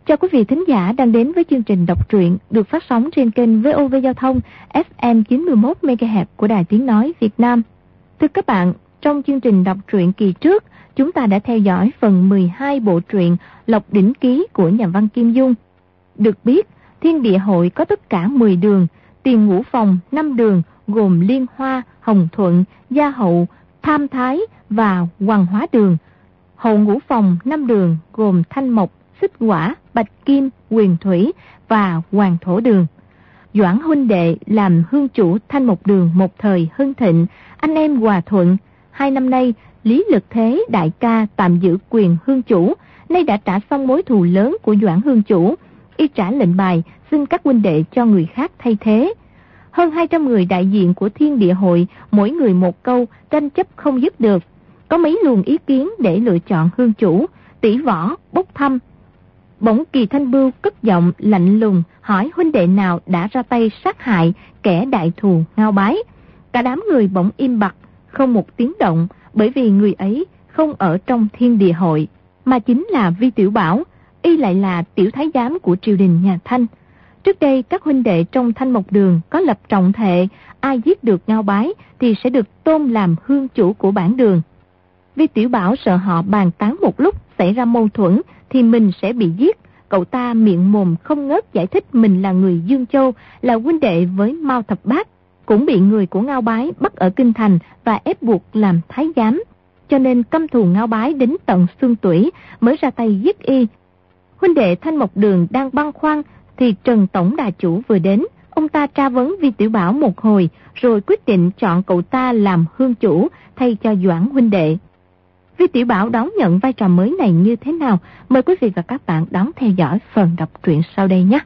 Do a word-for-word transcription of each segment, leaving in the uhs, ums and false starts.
Chào quý vị thính giả đang đến với chương trình đọc truyện được phát sóng trên kênh vê o vê Giao thông ép em chín mươi mốt mê ga héc của Đài Tiếng Nói Việt Nam. Thưa các bạn, trong chương trình đọc truyện kỳ trước, chúng ta đã theo dõi phần mười hai bộ truyện Lộc Đỉnh Ký của nhà văn Kim Dung. Được biết, Thiên Địa Hội có tất cả mười đường, Tiền Ngũ Phòng năm đường gồm Liên Hoa, Hồng Thuận, Gia Hậu, Tham Thái và Hoàng Hóa đường. Hậu Ngũ Phòng năm đường gồm Thanh Mộc, Xích Quả, Bạch Kim, Quyền Thủy và Hoàng Thổ đường. Doãn huynh đệ làm hương chủ Thanh Mộc đường một thời hưng thịnh, anh em hòa thuận. Hai năm nay, Lý Lực Thế đại ca tạm giữ quyền hương chủ, nay đã trả xong mối thù lớn của Doãn hương chủ. Y trả lệnh bài xin các huynh đệ cho người khác thay thế. Hơn hai trăm người đại diện của Thiên Địa Hội, mỗi người một câu, tranh chấp không dứt được. Có mấy luồng ý kiến để lựa chọn hương chủ, tỷ võ, bốc thăm. Bỗng Kỳ Thanh Bưu cất giọng lạnh lùng hỏi huynh đệ nào đã ra tay sát hại kẻ đại thù Ngao Bái. Cả đám người bỗng im bặt, không một tiếng động, bởi vì người ấy không ở trong Thiên Địa Hội, mà chính là Vi Tiểu Bảo. Y lại là tiểu thái giám của triều đình nhà Thanh. Trước đây các huynh đệ trong Thanh Mộc đường có lập trọng thệ, ai giết được Ngao Bái thì sẽ được tôn làm hương chủ của bản đường. Vi Tiểu Bảo sợ họ bàn tán một lúc xảy ra mâu thuẫn thì mình sẽ bị giết. Cậu ta miệng mồm không ngớt giải thích mình là người Dương Châu, là huynh đệ với Mao Thập Bát, cũng bị người của Ngao Bái bắt ở Kinh Thành và ép buộc làm thái giám, cho nên căm thù Ngao Bái đến tận xương tủy mới ra tay giết y. Huynh đệ Thanh Mộc đường đang băn khoăn thì Trần tổng đà chủ vừa đến. Ông ta tra vấn Vi Tiểu Bảo một hồi rồi quyết định chọn cậu ta làm hương chủ thay cho Doãn huynh đệ. Vi Tiểu Bảo đón nhận vai trò mới này như thế nào? Mời quý vị và các bạn đón theo dõi phần đọc truyện sau đây nhé.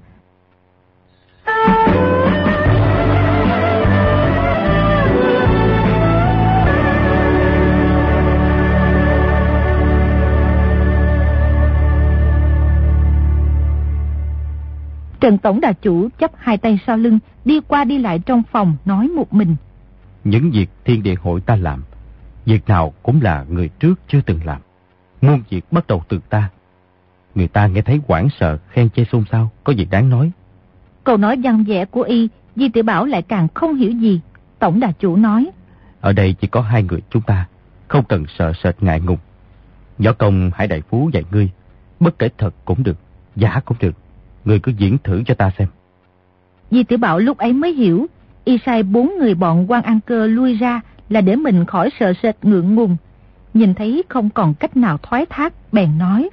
Trần tổng đà chủ chắp hai tay sau lưng, đi qua đi lại trong phòng nói một mình. Những việc Thiên Địa Hội ta làm, việc nào cũng là người trước chưa từng làm. Muôn việc bắt đầu từ ta. Người ta nghe thấy hoảng sợ, khen chê xôn xao, có việc đáng nói. Câu nói văn vẻ của y, Vi Tiểu Bảo lại càng không hiểu gì. Tổng đà chủ nói: Ở đây chỉ có hai người chúng ta, không cần sợ sệt ngại ngùng. Võ công Hải đại phú dạy ngươi, bất kể thật cũng được, giả cũng được. Ngươi cứ diễn thử cho ta xem. Vi Tiểu Bảo lúc ấy mới hiểu, y sai bốn người bọn Quan An Cơ lui ra là để mình khỏi sợ sệt ngượng ngùng. Nhìn thấy không còn cách nào thoái thác, bèn nói: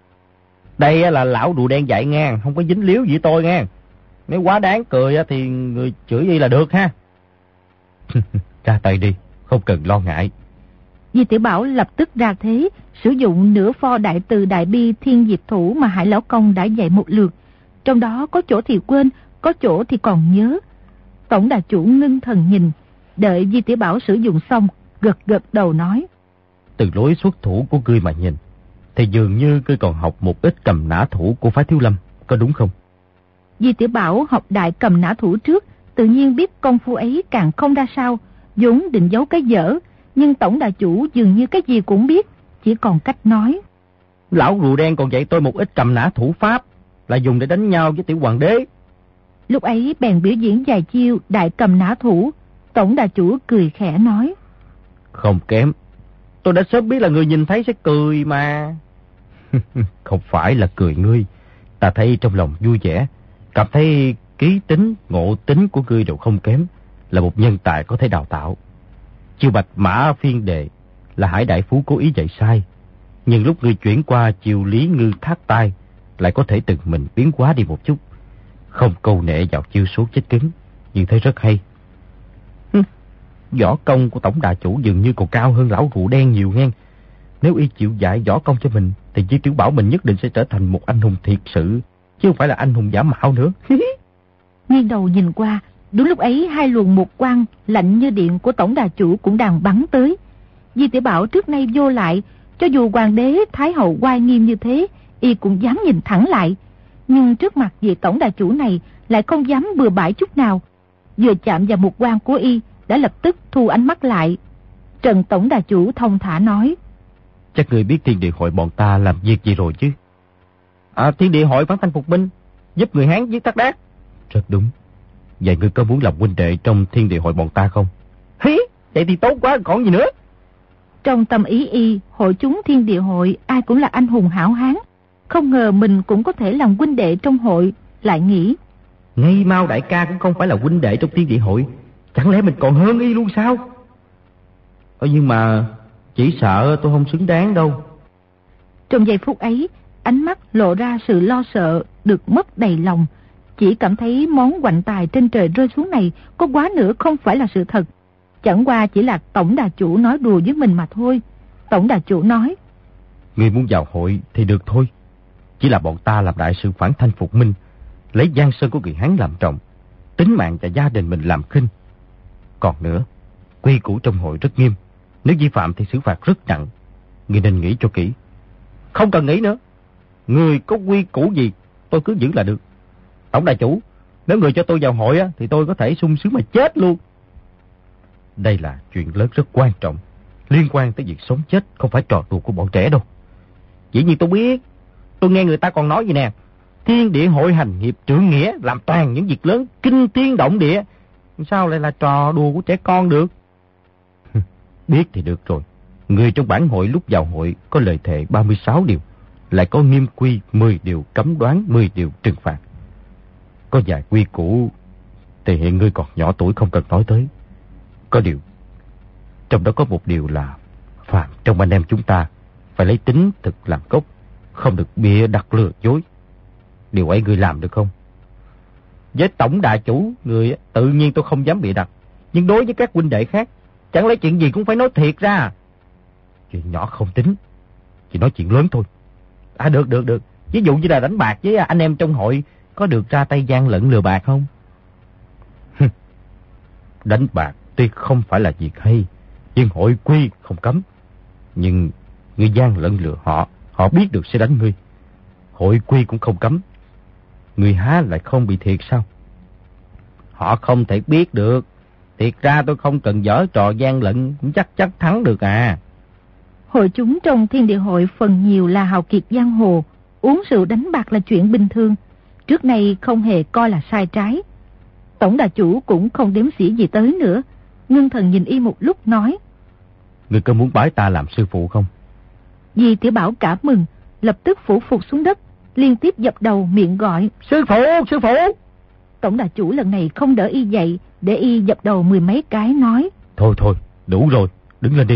Đây là lão rùa đen dạy ngang, không có dính líu gì tôi ngang. Nếu quá đáng cười thì người chửi y là được ha. Ra tay đi, không cần lo ngại. Vi Tiểu Bảo lập tức ra thế, sử dụng nửa pho đại từ đại bi thiên diệp thủ mà Hải lão công đã dạy một lượt. Trong đó có chỗ thì quên, có chỗ thì còn nhớ. Tổng đà chủ ngưng thần nhìn, đợi Vi Tiểu Bảo sử dụng xong, gật gật đầu nói: Từ lối xuất thủ của ngươi mà nhìn, thì dường như ngươi còn học một ít cầm nã thủ của phái Thiếu Lâm, có đúng không? Vi Tiểu Bảo học đại cầm nã thủ trước, tự nhiên biết công phu ấy càng không ra sao, vốn định giấu cái dở, nhưng tổng đà chủ dường như cái gì cũng biết, chỉ còn cách nói: Lão rùa đen còn dạy tôi một ít cầm nã thủ pháp, là dùng để đánh nhau với tiểu hoàng đế. Lúc ấy bèn biểu diễn vài chiêu đại cầm nã thủ. Tổng đà chủ cười khẽ nói: Không kém, tôi đã sớm biết là người nhìn thấy sẽ cười mà. Không phải là cười ngươi, ta thấy trong lòng vui vẻ, cảm thấy ký tính, ngộ tính của ngươi đều không kém, là một nhân tài có thể đào tạo. Chiêu Bạch Mã Phiên Đề là Hải đại phú cố ý dạy sai, nhưng lúc ngươi chuyển qua chiêu Lý Ngư Thác Tai lại có thể tự mình biến hóa đi một chút, không câu nệ vào chiêu số chết cứng, nhưng thấy rất hay. Hừ, võ công của tổng đà chủ dường như còn cao hơn lão rùa đen nhiều nghe. Nếu y chịu dạy võ công cho mình thì Vi Tiểu Bảo mình nhất định sẽ trở thành một anh hùng thiệt sự, chứ không phải là anh hùng giả mạo nữa. Nghiêng đầu nhìn qua, đúng lúc ấy hai luồng một quang lạnh như điện của tổng đà chủ cũng đang bắn tới. Vi Tiểu Bảo trước nay vô lại, cho dù hoàng đế thái hậu oai nghiêm như thế, y cũng dám nhìn thẳng lại. Nhưng trước mặt vị tổng đà chủ này lại không dám bừa bãi chút nào. Vừa chạm vào một quang của y đã lập tức thu ánh mắt lại. Trần tổng đà chủ thông thả nói: Chắc người biết Thiên Địa Hội bọn ta làm việc gì rồi chứ? À, Thiên Địa Hội Phản Thanh Phục Minh, giúp người Hán giết Thác Đát. Rất đúng. Vậy ngươi có muốn làm huynh đệ trong Thiên Địa Hội bọn ta không? Hí, vậy thì tốt quá, còn gì nữa. Trong tâm ý y, hội chúng Thiên Địa Hội ai cũng là anh hùng hảo hán. Không ngờ mình cũng có thể làm huynh đệ trong hội, lại nghĩ. Ngay Mao đại ca cũng không phải là huynh đệ trong Thiên Địa Hội. Chẳng lẽ mình còn hơn y luôn sao? Ờ, nhưng mà chỉ sợ tôi không xứng đáng đâu. Trong giây phút ấy, ánh mắt lộ ra sự lo sợ, được mất đầy lòng. Chỉ cảm thấy món quạnh tài trên trời rơi xuống này có quá nữa không phải là sự thật. Chẳng qua chỉ là tổng đà chủ nói đùa với mình mà thôi. Tổng đà chủ nói. Ngươi muốn vào hội thì được thôi. Chỉ là bọn ta làm đại sự Phản Thanh Phục Minh, lấy giang sơn của người Hán làm trọng, tính mạng và gia đình mình làm khinh. Còn nữa, quy củ trong hội rất nghiêm. Nếu vi phạm thì xử phạt rất nặng. Ngươi nên nghĩ cho kỹ. Không cần nghĩ nữa. Người có quy củ gì tôi cứ giữ là được. Tổng đại chủ, nếu người cho tôi vào hội á, thì tôi có thể sung sướng mà chết luôn. Đây là chuyện lớn rất quan trọng, liên quan tới việc sống chết, không phải trò đùa của bọn trẻ đâu. Dĩ nhiên tôi biết. Tôi nghe người ta còn nói gì nè. Thiên Địa Hội hành hiệp trượng nghĩa, làm toàn những việc lớn kinh thiên động địa. Sao lại là trò đùa của trẻ con được? Biết thì được rồi. Người trong bản hội lúc vào hội có lời thề ba mươi sáu điều, lại có nghiêm quy mười điều cấm đoán, mười điều trừng phạt. Có vài quy củ thì hiện ngươi còn nhỏ tuổi không cần nói tới. Có điều, trong đó có một điều là phàm trong anh em chúng ta phải lấy tính thực làm gốc, không được bịa đặt lừa dối. Điều ấy ngươi làm được không? Với tổng đại chủ, người tự nhiên tôi không dám bịa đặt. Nhưng đối với các huynh đệ khác, chẳng lẽ chuyện gì cũng phải nói thiệt ra? Chuyện nhỏ không tính, chỉ nói chuyện lớn thôi. À được, được, được. Ví dụ như là đánh bạc với anh em trong hội, có được ra tay gian lận lừa bạc không? Đánh bạc tuy không phải là việc hay, nhưng hội quy không cấm. Nhưng ngươi gian lận lừa họ, họ biết được sẽ đánh ngươi. Hội quy cũng không cấm. Ngươi há lại không bị thiệt sao? Họ không thể biết được. Thiệt ra tôi không cần giở trò gian lận, cũng chắc chắc thắng được à. Hội chúng trong Thiên Địa Hội phần nhiều là hào kiệt giang hồ, uống rượu đánh bạc là chuyện bình thường, trước nay không hề coi là sai trái. Tổng đà chủ cũng không đếm xỉa gì tới nữa, ngưng thần nhìn y một lúc nói. Ngươi có muốn bái ta làm sư phụ không? Di Tiểu Bảo cảm mừng, lập tức phủ phục xuống đất, liên tiếp dập đầu miệng gọi. Sư phụ, sư phụ! Tổng đà chủ lần này không đỡ y dậy, để y dập đầu mười mấy cái nói. Thôi thôi, đủ rồi, đứng lên đi.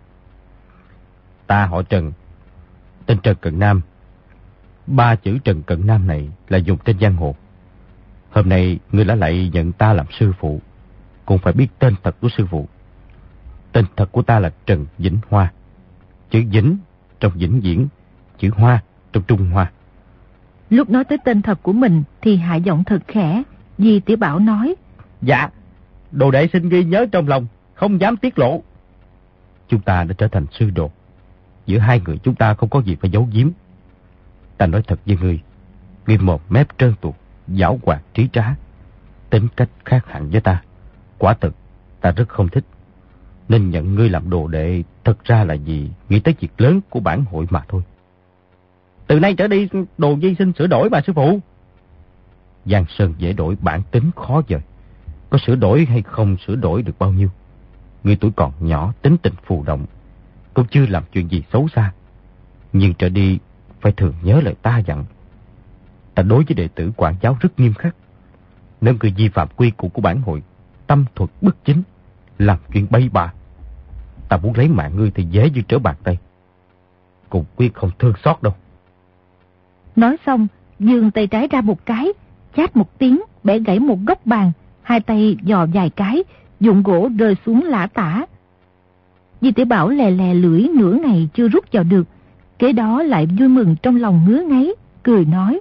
Ta họ Trần, tên Trần Cận Nam. Ba chữ Trần Cận Nam này là dùng trên giang hồ. Hôm nay ngươi đã lại nhận ta làm sư phụ, cũng phải biết tên thật của sư phụ. Tên thật của ta là Trần Vĩnh Hoa. Chữ Vĩnh trong vĩnh viễn, chữ Hoa trong Trung Hoa. Lúc nói tới tên thật của mình thì hạ giọng thật khẽ. Di Tiểu Bảo nói. Dạ, đồ đệ xin ghi nhớ trong lòng, không dám tiết lộ. Chúng ta đã trở thành sư đồ. Giữa hai người chúng ta không có gì phải giấu giếm. Ta nói thật với ngươi, ngươi mồm mép trơn tuột, giảo hoạt trí trá, tính cách khác hẳn với ta. Quả thực ta rất không thích. Nên nhận ngươi làm đồ đệ thật ra là vì nghĩ tới việc lớn của bản hội mà thôi. Từ nay trở đi đồ di xin sửa đổi bà sư phụ. Giang sơn dễ đổi, bản tính khó dời. Có sửa đổi hay không sửa đổi được bao nhiêu. Ngươi tuổi còn nhỏ, tính tình phù động, cũng chưa làm chuyện gì xấu xa. Nhưng trở đi phải thường nhớ lời ta dặn. Ta đối với đệ tử quản giáo rất nghiêm khắc. Nếu ngươi vi phạm quy củ của bản hội, tâm thuật bất chính, làm chuyện bay bạ, ta muốn lấy mạng ngươi thì dễ như trở bàn tay. Cũng quyết không thương xót đâu. Nói xong, giương tay trái ra một cái, chát một tiếng, bẻ gãy một góc bàn, hai tay dò vài cái, dụng gỗ rơi xuống lả tả. Di Tiểu Bảo lè lè lưỡi nửa ngày chưa rút vào được, kế đó lại vui mừng trong lòng ngứa ngáy, cười nói.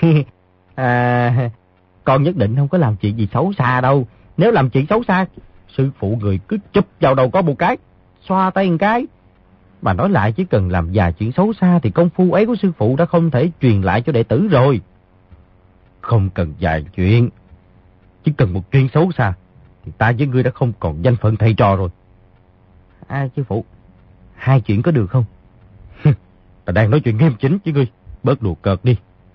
À, con nhất định không có làm chuyện gì xấu xa đâu. Nếu làm chuyện xấu xa, sư phụ người cứ chụp vào đầu có một cái, xoa tay một cái. Mà nói lại, chỉ cần làm vài chuyện xấu xa thì công phu ấy của sư phụ đã không thể truyền lại cho đệ tử rồi. Không cần vài chuyện, chỉ cần một chuyện xấu xa thì ta với ngươi đã không còn danh phận thầy trò rồi. À sư phụ, hai chuyện có được không? Ta đang nói chuyện nghiêm chính với ngươi, bớt đùa cợt đi.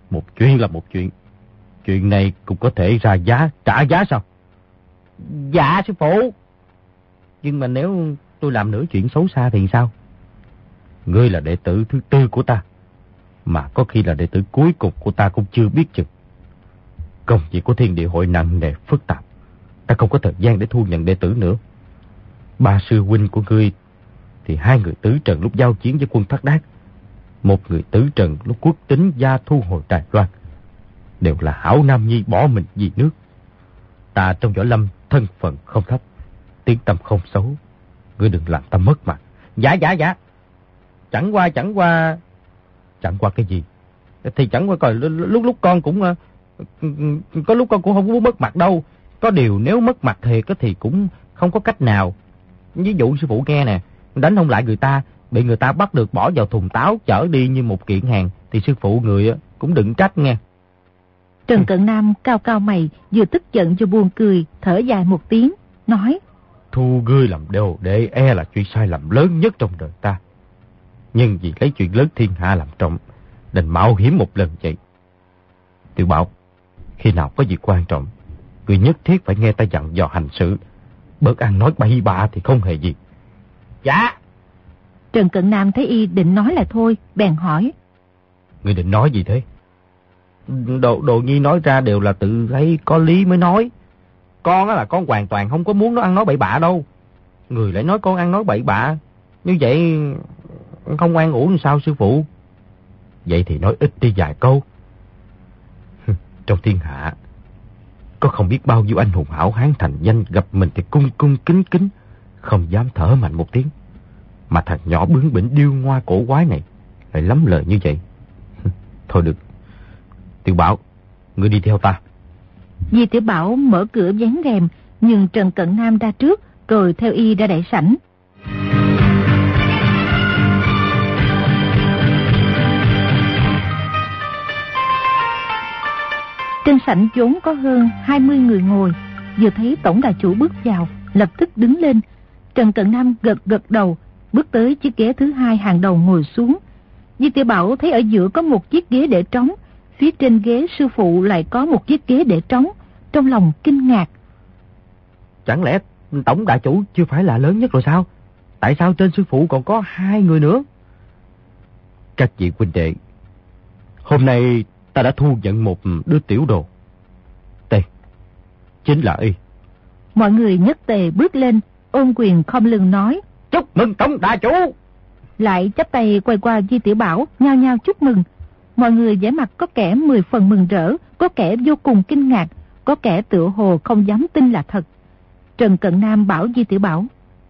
Một chuyện là một chuyện. Chuyện này cũng có thể ra giá, trả giá sao? Dạ sư phụ. Nhưng mà nếu tôi làm nửa chuyện xấu xa thì sao? Ngươi là đệ tử thứ tư của ta, mà có khi là đệ tử cuối cùng của ta cũng chưa biết chừng. Công việc của thiên địa hội nặng nề phức tạp, ta không có thời gian để thu nhận đệ tử nữa. Ba sư huynh của ngươi thì hai người tứ trần lúc giao chiến với quân Thác Đát, một người tứ trần lúc quốc tính gia thu hồi Đài Loan, đều là hảo nam nhi bỏ mình vì nước. Ta trong võ lâm thân phận không thấp, tiếng tâm không xấu, ngươi đừng làm ta mất mặt. Dạ dạ dạ. Chẳng qua chẳng qua Chẳng qua cái gì? Thì chẳng qua coi lúc lúc con cũng có lúc con cũng không muốn mất mặt đâu. Có điều nếu mất mặt thiệt thì cũng không có cách nào. Ví dụ sư phụ nghe nè, đánh không lại người ta, bị người ta bắt được bỏ vào thùng táo chở đi như một kiện hàng, thì sư phụ người cũng đừng trách nghe. Trần Cận Nam cao cao mày, vừa tức giận vừa buồn cười, thở dài một tiếng, nói: Thu ngươi làm đồ đệ e là chuyện sai lầm lớn nhất trong đời ta. Nhưng vì lấy chuyện lớn thiên hạ làm trọng, đành mạo hiểm một lần vậy. Tiểu Bảo, khi nào có việc quan trọng, ngươi nhất thiết phải nghe ta dặn dò hành sự, bớt ăn nói bậy bạ thì không hề gì. Dạ. Trần Cận Nam thấy y định nói là thôi, bèn hỏi: Ngươi định nói gì thế? Đồ, đồ nhi nói ra đều là tự thấy có lý mới nói. Con á là con hoàn toàn không có muốn nó ăn nói bậy bạ đâu. Người lại nói con ăn nói bậy bạ, như vậy không ngoan uổng sao sư phụ? Vậy thì nói ít đi vài câu. Trong thiên hạ có không biết bao nhiêu anh hùng hảo hán thành danh, gặp mình thì cung cung kính kính, không dám thở mạnh một tiếng. Mà thằng nhỏ bướng bỉnh điêu ngoa cổ quái này lại lắm lời như vậy. Thôi được, Tiểu Bảo, ngươi đi theo ta. Di Tiểu Bảo mở cửa vén rèm, nhưng Trần Cận Nam ra trước, rồi theo y ra đại sảnh. Trên sảnh vốn có hơn hai mươi người ngồi, vừa thấy tổng đà chủ bước vào, lập tức đứng lên. Trần Cận Nam gật gật đầu, bước tới chiếc ghế thứ hai hàng đầu ngồi xuống. Di Tiểu Bảo thấy ở giữa có một chiếc ghế để trống, phía trên ghế sư phụ lại có một chiếc ghế để trống, trong lòng kinh ngạc. Chẳng lẽ tổng đại chủ chưa phải là lớn nhất rồi sao? Tại sao trên sư phụ còn có hai người nữa? Các vị huynh đệ, hôm nay ta đã thu nhận một đứa tiểu đồ. Đây, chính là y. Mọi người nhất tề bước lên, ôm quyền không lưng nói: Chúc mừng tổng đại chủ. Lại chắp tay quay qua Di Tiểu Bảo, nhao nhao chúc mừng. Mọi người vẻ mặt có kẻ mười phần mừng rỡ, có kẻ vô cùng kinh ngạc, có kẻ tựa hồ không dám tin là thật. Trần Cận Nam bảo Di Tiểu Bảo: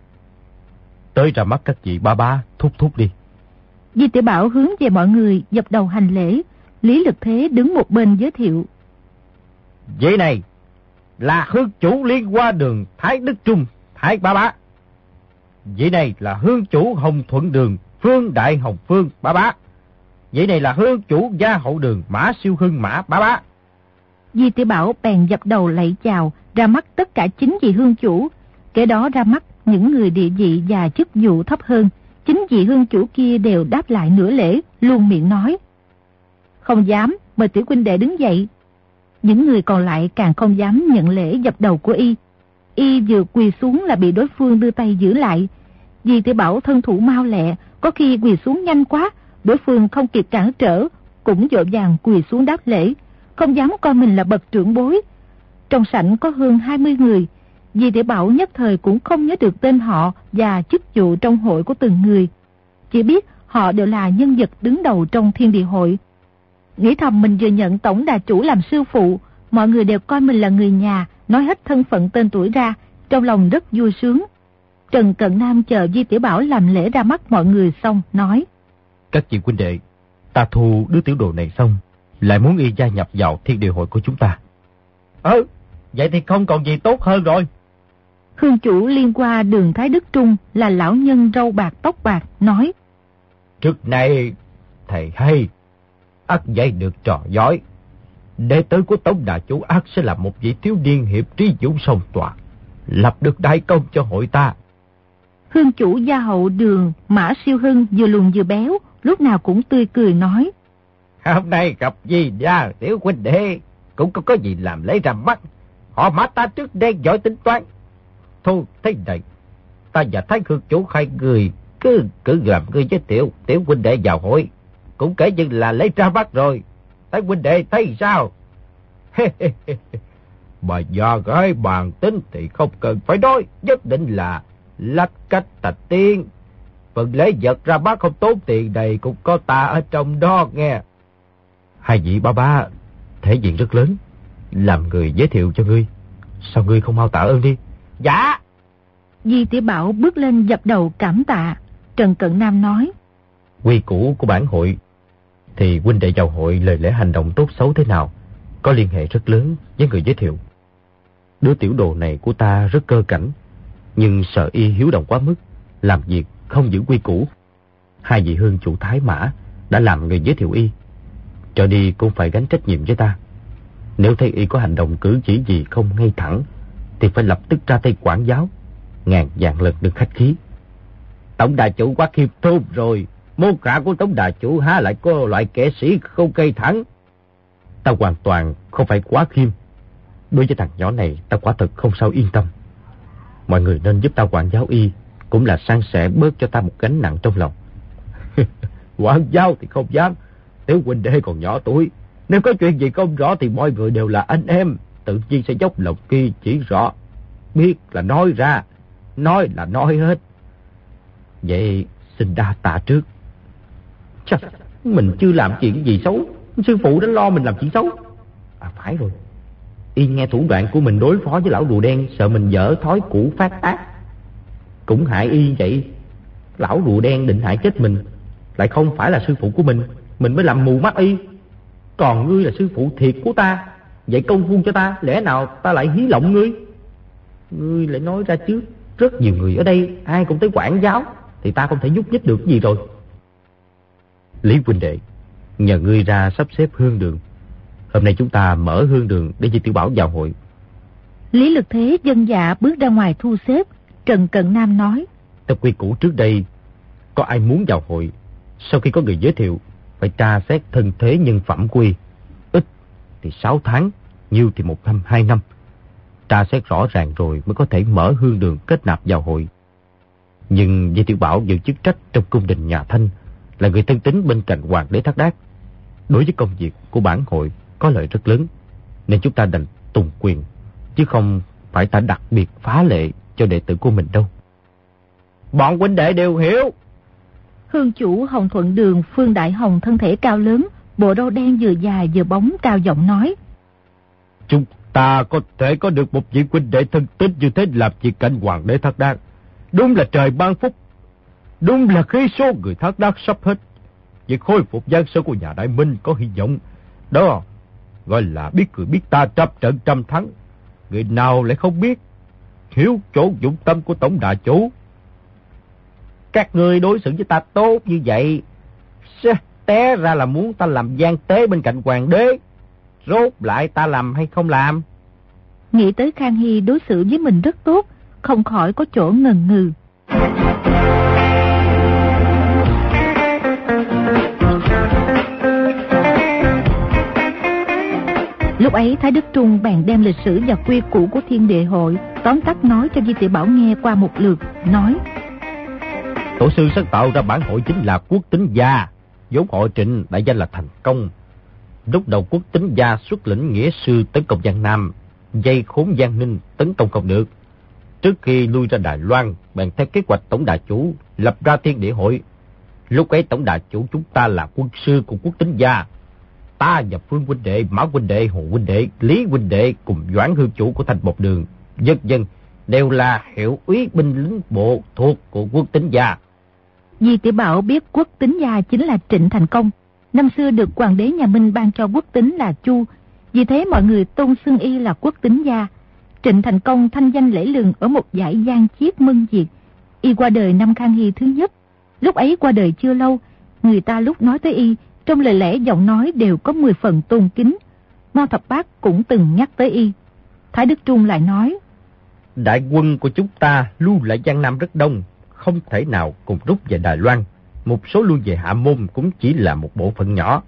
Tới ra mắt các vị ba ba, thúc thúc đi. Di Tiểu Bảo hướng về mọi người dập đầu hành lễ. Lý Lực Thế đứng một bên giới thiệu: Vậy này là hương chủ Liên Hoa Đường Thái Đức Trung, Thái ba bá. Vậy này là hương chủ Hồng Thuận Đường Phương Đại Hồng Phương, ba bá. Vậy này là hương chủ Gia Hậu Đường Mã Siêu Hưng, Mã ba bá. Di Tiểu Bảo bèn dập đầu lạy chào, ra mắt tất cả chính vị hương chủ. Kể đó ra mắt những người địa vị và chức vụ thấp hơn. Chính vị hương chủ kia đều đáp lại nửa lễ, luôn miệng nói: Không dám, mời tiểu huynh đệ đứng dậy. Những người còn lại càng không dám nhận lễ dập đầu của y. Y vừa quỳ xuống là bị đối phương đưa tay giữ lại. Di Tiểu Bảo thân thủ mau lẹ, có khi quỳ xuống nhanh quá, đối phương không kịp cản trở, cũng vội vàng quỳ xuống đáp lễ, không dám coi mình là bậc trưởng bối. Trong sảnh có hơn hai mươi người, Di Tiểu Bảo nhất thời cũng không nhớ được tên họ và chức vụ trong hội của từng người, chỉ biết họ đều là nhân vật đứng đầu trong Thiên Địa hội. Nghĩ thầm mình vừa nhận tổng đà chủ làm sư phụ, mọi người đều coi mình là người nhà, nói hết thân phận tên tuổi ra, trong lòng rất vui sướng. Trần Cận Nam chờ Di Tiểu Bảo làm lễ ra mắt mọi người xong, nói: Các vị huynh đệ, ta thu đứa tiểu đồ này xong, lại muốn y gia nhập vào Thiên Địa hội của chúng ta. Ừ, vậy thì không còn gì tốt hơn rồi. Hương chủ Liên Hoa Đường Thái Đức Trung là lão nhân râu bạc tóc bạc, nói: Trước này thầy hay, ắt dạy được trò giỏi. Đệ tử của tổng đà chủ ắt sẽ là một vị thiếu niên hiệp trí dũng song toàn, lập được đại công cho hội ta. Hương chủ Gia Hậu Đường Mã Siêu Hưng vừa lùn vừa béo, lúc nào cũng tươi cười nói: Hôm nay gặp gì ra tiểu huynh đệ, cũng có có gì làm lấy ra mắt. Họ Mã ta trước đây giỏi tính toán. Thôi thế này, ta và Thái Khương chủ hai người cứ cứ làm người với tiểu tiểu huynh đệ vào hội, cũng kể như là lấy ra mắt rồi. Thái huynh đệ thấy sao? Bà già gái bàn tính thì không cần phải nói, nhất định là lách cách tạch tiên. Phần lễ vật ra bác không tốn tiền này cũng có ta ở trong đó nghe. Hai vị ba ba thể diện rất lớn, làm người giới thiệu cho ngươi, sao ngươi không mau tạ ơn đi? Dạ. Di Tiểu Bảo bước lên dập đầu cảm tạ. Trần Cận Nam nói: Quy củ của bản hội thì huynh đệ vào hội lời lẽ hành động tốt xấu thế nào có liên hệ rất lớn với người giới thiệu. Đứa tiểu đồ này của ta rất cơ cảnh, nhưng sợ y hiếu động quá mức, làm việc không giữ quy củ. Hai vị hương chủ Thái Mã đã làm người giới thiệu y, trở đi cũng phải gánh trách nhiệm với ta. Nếu thấy y có hành động cử chỉ gì không ngay thẳng thì phải lập tức ra tay quản giáo, ngàn vạn lần đừng khách khí. Tổng đà chủ quá khiêm tốn rồi, môn hạ của tổng đà chủ há lại có loại kẻ sĩ không cây thẳng. Ta hoàn toàn không phải quá khiêm. Đối với thằng nhỏ này ta quả thật không sao yên tâm. Mọi người nên giúp ta quản giáo y, cũng là san sẻ bớt cho ta một gánh nặng trong lòng. Quản giáo thì không dám, tiểu huynh đệ còn nhỏ tuổi, nếu có chuyện gì không rõ thì mọi người đều là anh em, tự nhiên sẽ dốc lòng kia chỉ rõ. Biết là nói ra, nói là nói hết. Vậy xin đa tạ trước. Chắc mình chưa làm chuyện gì xấu, sư phụ đã lo mình làm chuyện xấu. À phải rồi, y nghe thủ đoạn của mình đối phó với lão rùa đen, sợ mình dở thói cũ phát ác, cũng hại y vậy. Lão rùa đen định hại chết mình, lại không phải là sư phụ của mình, mình mới làm mù mắt y. Còn ngươi là sư phụ thiệt của ta, vậy công phu cho ta, lẽ nào ta lại hí lộng ngươi? Ngươi lại nói ra trước, rất nhiều người ở đây ai cũng tới quản giáo, thì ta không thể giúp nhích được gì rồi. Lý huynh đệ, nhờ ngươi ra sắp xếp hương đường. Hôm nay chúng ta mở hương đường để Di Tiểu Bảo vào hội. Lý Lực Thế dân dạ bước ra ngoài thu xếp. Trần Cận Nam nói: Theo quy củ trước đây, có ai muốn vào hội, sau khi có người giới thiệu phải tra xét thân thế nhân phẩm của y. Ít thì sáu tháng, nhiều thì một năm, hai năm. Tra xét rõ ràng rồi mới có thể mở hương đường kết nạp vào hội. Nhưng Di Tiểu Bảo giữ chức trách trong cung đình nhà Thanh, là người thân tín bên cạnh hoàng đế Thác Đác. Đối với công việc của bản hội có lợi rất lớn, nên chúng ta đành tùng quyền, chứ không phải ta đặc biệt phá lệ cho đệ tử của mình đâu. Bọn huynh đệ đều hiểu. Hương chủ Hồng Thuận Đường Phương Đại Hồng thân thể cao lớn, bộ râu đen vừa dài vừa bóng, cao giọng nói: Chúng ta có thể có được một vị huynh đệ thân tín như thế làm việc cạnh hoàng đế Thác Đác, đúng là trời ban phúc. Đúng là khí số người Thác Đác sắp hết, việc khôi phục giang sơn của nhà Đại Minh có hy vọng. Đó gọi là biết người biết ta, trăm trận trăm thắng. Người nào lại không biết hiểu chỗ dụng tâm của tổng đà chủ. Các ngươi đối xử với ta tốt như vậy, té ra là muốn ta làm gian tế bên cạnh hoàng đế. Rốt lại ta làm hay không làm? Nghĩ tới Khang Hy đối xử với mình rất tốt, không khỏi có chỗ ngần ngừ. Lúc ấy Thái Đức Trung bèn đem lịch sử và quy củ của Thiên Địa hội tóm tắt nói cho Di Tiểu Bảo nghe qua một lượt, nói: Tổ sư sáng tạo ra bản hội chính là Quốc Tính Gia, vốn họ Trịnh đại danh là Thành Công. Lúc đầu Quốc Tính Gia xuất lĩnh nghĩa sư tấn công Giang Nam, dây khốn Giang Ninh tấn công không được. Trước khi lui ra Đài Loan, bèn theo kế hoạch tổng đà chủ lập ra Thiên Địa hội. Lúc ấy tổng đà chủ chúng ta là quân sư của Quốc Tính Gia. Ta và Phương huynh đệ, Mã huynh đệ, Hồ huynh đệ, Lý huynh đệ cùng Doãn hương chủ của Thành Một Đường, dân dân đều là hiệu úy binh lính bộ thuộc của Quốc Tính Gia. Di Tiểu Bảo biết Quốc Tính Gia chính là Trịnh Thành Công, năm xưa được hoàng đế nhà Minh ban cho quốc tính là Chu, vì thế mọi người tôn xưng y là Quốc Tính Gia. Trịnh Thành Công thanh danh lẫy lừng ở một dải giang chiết Mân Diệt. Y qua đời năm Khang Hy thứ nhất. Lúc ấy qua đời chưa lâu, người ta lúc nói tới y, trong lời lẽ giọng nói đều có mười phần tôn kính. Mao Thập Bát cũng từng nhắc tới y. Thái Đức Trung lại nói: Đại quân của chúng ta lưu lại Giang Nam rất đông, không thể nào cùng rút về Đài Loan. Một số lưu về Hạ Môn cũng chỉ là một bộ phận nhỏ.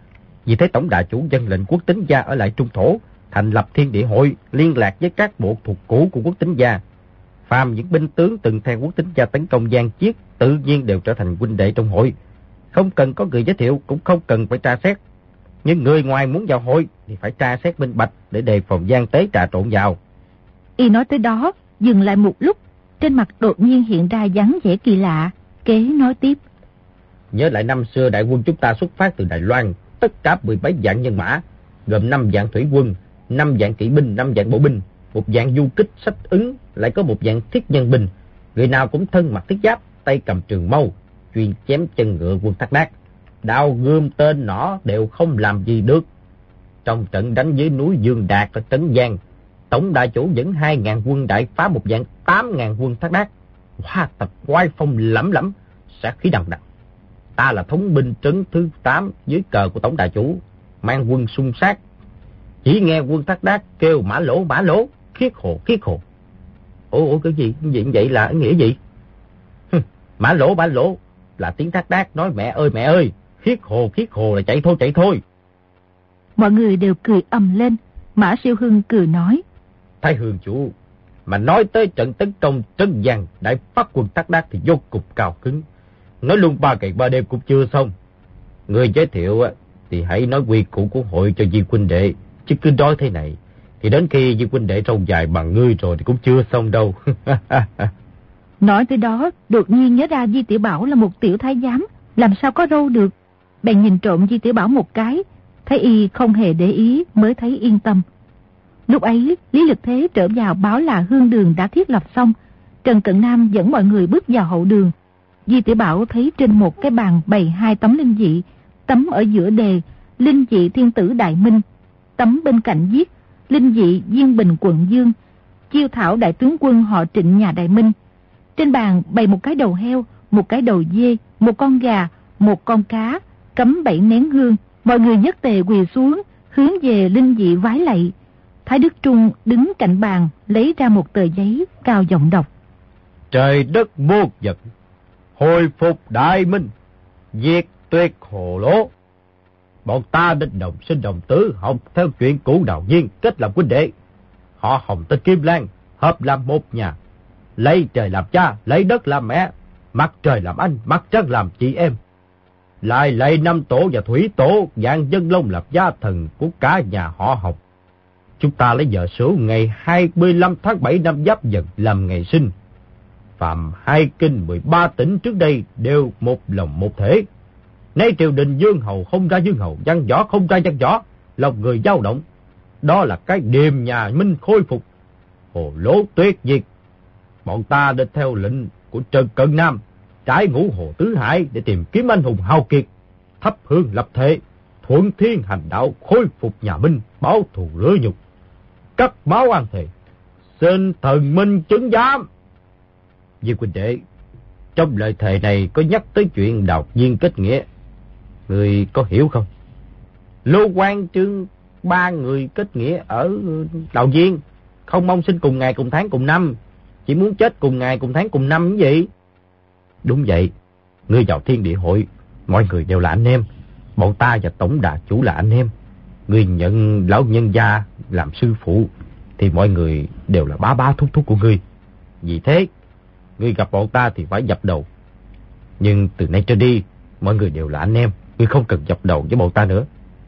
Vì thế tổng đà chủ dân lệnh Quốc Tính Gia ở lại Trung Thổ, thành lập Thiên Địa Hội, liên lạc với các bộ thuộc cũ của Quốc Tính Gia. Phàm những binh tướng từng theo Quốc Tính Gia tấn công Giang Chiết tự nhiên đều trở thành huynh đệ trong hội, không cần có người giới thiệu, cũng không cần phải tra xét. Nhưng người ngoài muốn vào hội thì phải tra xét minh bạch để đề phòng gian tế trà trộn vào. Y nói tới đó, dừng lại một lúc, trên mặt đột nhiên hiện ra dáng vẻ kỳ lạ. Kế nói tiếp: Nhớ lại năm xưa đại quân chúng ta xuất phát từ Đài Loan, tất cả mười bảy vạn nhân mã, gồm năm vạn thủy quân, năm vạn kỵ binh, năm vạn bộ binh, một vạn du kích sách ứng, lại có một vạn thiết nhân binh. Người nào cũng thân mặc thiết giáp, tay cầm trường mâu, chuyên chém chân ngựa quân Thác Đác. Đao gươm tên nỏ đều không làm gì được. Trong trận đánh dưới núi Dương Đạt ở Trấn Giang, tổng đại chủ dẫn hai ngàn quân đại phá một vạn tám ngàn quân Thác Đác. Hoa tập oai phong lẫm lẫm, sát khí đằng đằng. Ta là thống binh trấn thứ tám dưới cờ của tổng đại chủ, mang quân xung sát. Chỉ nghe quân Thác Đác kêu mã lỗ mã lỗ, khiết hồ khiết hồ. Ủa, ủa cái gì? Cái gì vậy là nghĩa gì? Hừ, mã lỗ mã lỗ là tiếng Thác Đác nói mẹ ơi mẹ ơi, khiết hồ khiết hồ là chạy thôi chạy thôi. Mọi người đều cười ầm lên. Mã Siêu Hưng cười nói: Thái Hương chủ mà nói tới trận tấn công Trấn Giang đại phát quân Thác Đác thì vô cùng cao cứng, nói luôn ba ngày ba đêm cũng chưa xong. Người giới thiệu thì hãy nói quy củ của hội cho Di huynh đệ, chứ cứ nói thế này thì đến khi Di huynh đệ râu dài bằng ngươi rồi thì cũng chưa xong đâu. Nói tới đó, đột nhiên nhớ ra Di Tiểu Bảo là một tiểu thái giám, làm sao có râu được. Bèn nhìn trộm Di Tiểu Bảo một cái, thấy y không hề để ý mới thấy yên tâm. Lúc ấy, Lý Lực Thế trở vào báo là hương đường đã thiết lập xong. Trần Cận Nam dẫn mọi người bước vào hậu đường. Di Tiểu Bảo thấy trên một cái bàn bày hai tấm linh dị, tấm ở giữa đề linh dị thiên tử Đại Minh, tấm bên cạnh viết linh dị Diên Bình quận Dương, chiêu thảo đại tướng quân họ Trịnh nhà Đại Minh. Trên bàn bày một cái đầu heo, một cái đầu dê, một con gà, một con cá, cắm bảy nén hương. Mọi người nhất tề quỳ xuống, hướng về linh dị vái lạy. Thái Đức Trung đứng cạnh bàn, lấy ra một tờ giấy, cao giọng đọc: Trời đất muôn vật, hồi phục Đại Minh, diệt tuyệt hồ lỗ. Bọn ta đến đồng sinh đồng tử, học theo chuyện cũ đạo viên, kết làm huynh đệ. Họ Hồng tên Kim Lan, hợp làm một nhà. Lấy trời làm cha, lấy đất làm mẹ, mặt trời làm anh, mặt trăng làm chị em. Lại lấy năm tổ và thủy tổ, dạng Dân Long làm gia thần của cả nhà họ Hồng. Chúng ta lấy giờ số ngày hai mươi lăm tháng bảy năm Giáp Dần làm ngày sinh. Phạm hai kinh mười ba tỉnh trước đây đều một lòng một thể. Nay triều đình Dương Hầu không ra Dương Hầu, văn võ không ra văn võ, lòng người dao động. Đó là cái điềm nhà Minh khôi phục, hồ lỗ tuyệt diệt. Bọn ta đã theo lệnh của Trần Cận Nam, trải ngũ hồ tứ hải để tìm kiếm anh hùng hào kiệt, thắp hương lập thể, thuận thiên hành đạo, khôi phục nhà Minh, báo thù rửa nhục, cắt máu an thề, xin thần minh chứng giám. Di huynh đệ, trong lời thề này có nhắc tới chuyện đạo viên kết nghĩa, người có hiểu không? Lô Quan Trương ba người kết nghĩa ở đạo viên, không mong sinh cùng ngày cùng tháng cùng năm, chỉ muốn chết cùng ngày cùng tháng cùng năm cái gì? Đúng vậy, ngươi vào Thiên Địa Hội, mọi người đều là anh em, bọn ta và tổng đà chủ là anh em. Ngươi nhận lão nhân gia làm sư phụ thì mọi người đều là bá bá thúc thúc của ngươi. Vì thế, ngươi gặp bọn ta thì phải dập đầu. Nhưng từ nay trở đi, mọi người đều là anh em, ngươi không cần dập đầu với bọn ta nữa.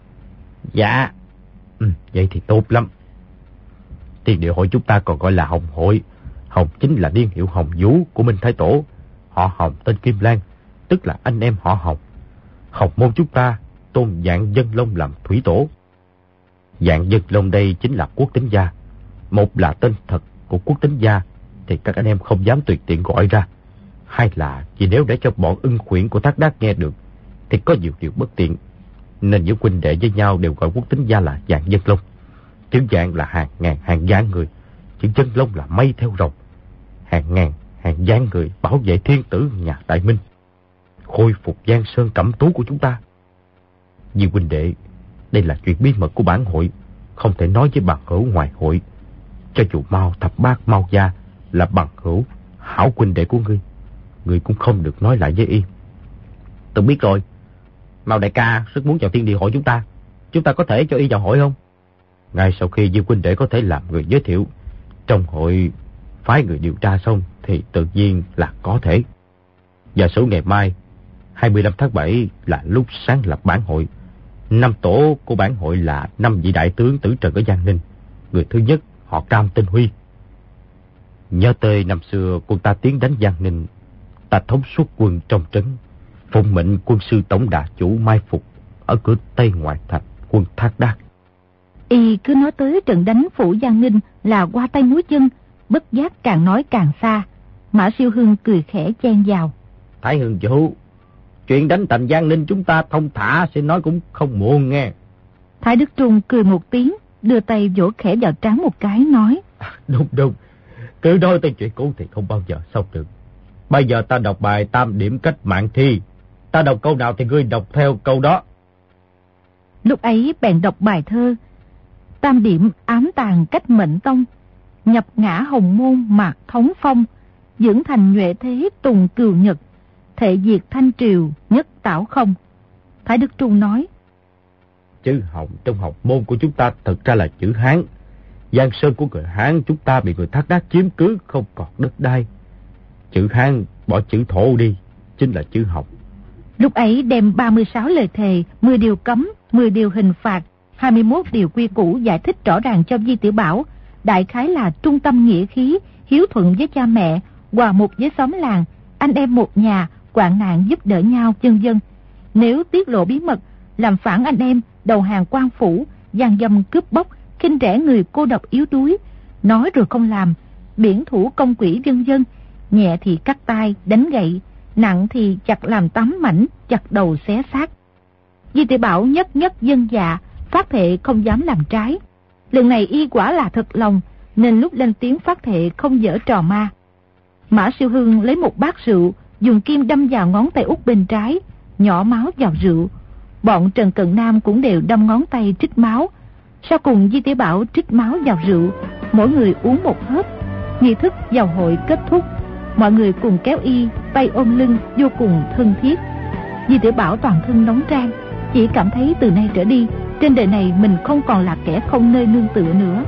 Dạ. Ừ, vậy thì tốt lắm. Thiên Địa Hội chúng ta còn gọi là Hồng Hội. Hồng chính là niên hiệu Hồng Vũ của Minh Thái Tổ. Họ Hồng tên Kim Lan, tức là anh em họ Hồng. Hồng môn chúng ta tôn Dạng Dân Long làm thủy tổ. Dạng Dân Long đây chính là Quốc Tính Gia. Một là tên thật của Quốc Tính Gia thì các anh em không dám tùy tiện gọi ra. Hai là vì nếu để cho bọn ưng khuyển của Thác Đác nghe được thì có nhiều điều bất tiện. Nên những huynh đệ với nhau đều gọi Quốc Tính Gia là Dạng Dân Long. Chữ Dạng là hàng ngàn hàng vạn người, chữ Dân Long là mây theo rồng. Hàng ngàn hàng vạn người bảo vệ thiên tử nhà Đại Minh, khôi phục Giang Sơn cẩm tú của chúng ta. Vì huynh đệ, đây là chuyện bí mật của bản hội, không thể nói với bằng hữu ngoài hội. Cho dù Mao Thập Bát Mao Gia là bằng hữu hảo huynh đệ của ngươi, ngươi cũng không được nói lại với y. Tôi biết rồi, Mao đại ca rất muốn vào Thiên Địa Hội chúng ta, chúng ta có thể cho y vào hội không? Ngay sau khi Diêu huynh đệ có thể làm người giới thiệu, trong hội phái người điều tra xong thì tự nhiên là có thể. Giả sử ngày mai hai mươi lăm tháng bảy là lúc sáng lập bản hội. Năm tổ của bản hội là năm vị đại tướng tử trận ở Giang Ninh. Người thứ nhất họ Cam tên Huy. Nhớ tới năm xưa quân ta tiến đánh Giang Ninh, ta thống suốt quân trong trấn, phụng mệnh quân sư tổng đà chủ mai phục ở cửa Tây ngoại thành quân Thác Đác. Y cứ nói tới trận đánh phủ Giang Ninh là qua tay núi chân, bất giác càng nói càng xa. Mã Siêu Hưng cười khẽ chen vào. Thái Hưng chủ, chuyện đánh thành Giang Ninh chúng ta thông thả sẽ nói cũng không muộn nghe. Thái Đức Trung cười một tiếng, đưa tay vỗ khẽ vào trán một cái nói. À, đúng đúng, cứ nói tới chuyện cũ thì không bao giờ xong được. Bây giờ ta đọc bài Tam Điểm Cách Mạng Thi, ta đọc câu nào thì ngươi đọc theo câu đó. Lúc ấy bèn đọc bài thơ. Tam điểm ám tàn cách mệnh tông, nhập ngã hồng môn mạc thống phong, dưỡng thành nhuệ thế tùng cừu nhật, thệ diệt thanh triều nhất tảo không. Thái Đức Trung nói. Chữ Hồng trong học môn của chúng ta thực ra là chữ Hán. Giang sơn của người Hán chúng ta bị người Thác Đác chiếm cứ, không còn đất đai. Chữ Hán bỏ chữ thổ đi, chính là chữ Hồng. Lúc ấy đem ba mươi sáu lời thề, mười điều cấm, mười điều hình phạt, hai mươi mốt điều quy củ giải thích rõ ràng cho Di Tiểu Bảo. Đại khái là trung tâm nghĩa khí, hiếu thuận với cha mẹ, hòa mục với xóm làng, anh em một nhà, hoạn nạn giúp đỡ nhau, vân vân. Nếu tiết lộ bí mật, làm phản anh em, đầu hàng quan phủ, gian dâm cướp bóc, khinh rẻ người cô độc yếu đuối, nói rồi không làm, biển thủ công quỷ vân vân, nhẹ thì cắt tay, đánh gậy, nặng thì chặt làm tám mảnh, chặt đầu xé xác. Di Tiểu Bảo nhất nhất dân dạ, phát thệ không dám làm trái. Lần này y quả là thật lòng, nên lúc lên tiếng phát thệ không dở trò ma. Mã Siêu Hưng lấy một bát rượu, dùng kim đâm vào ngón tay út bên trái, nhỏ máu vào rượu. Bọn Trần Cận Nam cũng đều đâm ngón tay trích máu. Sau cùng Di Tiểu Bảo trích máu vào rượu, mỗi người uống một hớp. Nghi thức vào hội kết thúc, mọi người cùng kéo y, tay ôm lưng vô cùng thân thiết. Di Tiểu Bảo toàn thân nóng rang, chỉ cảm thấy từ nay trở đi, trên đời này mình không còn là kẻ không nơi nương tựa nữa.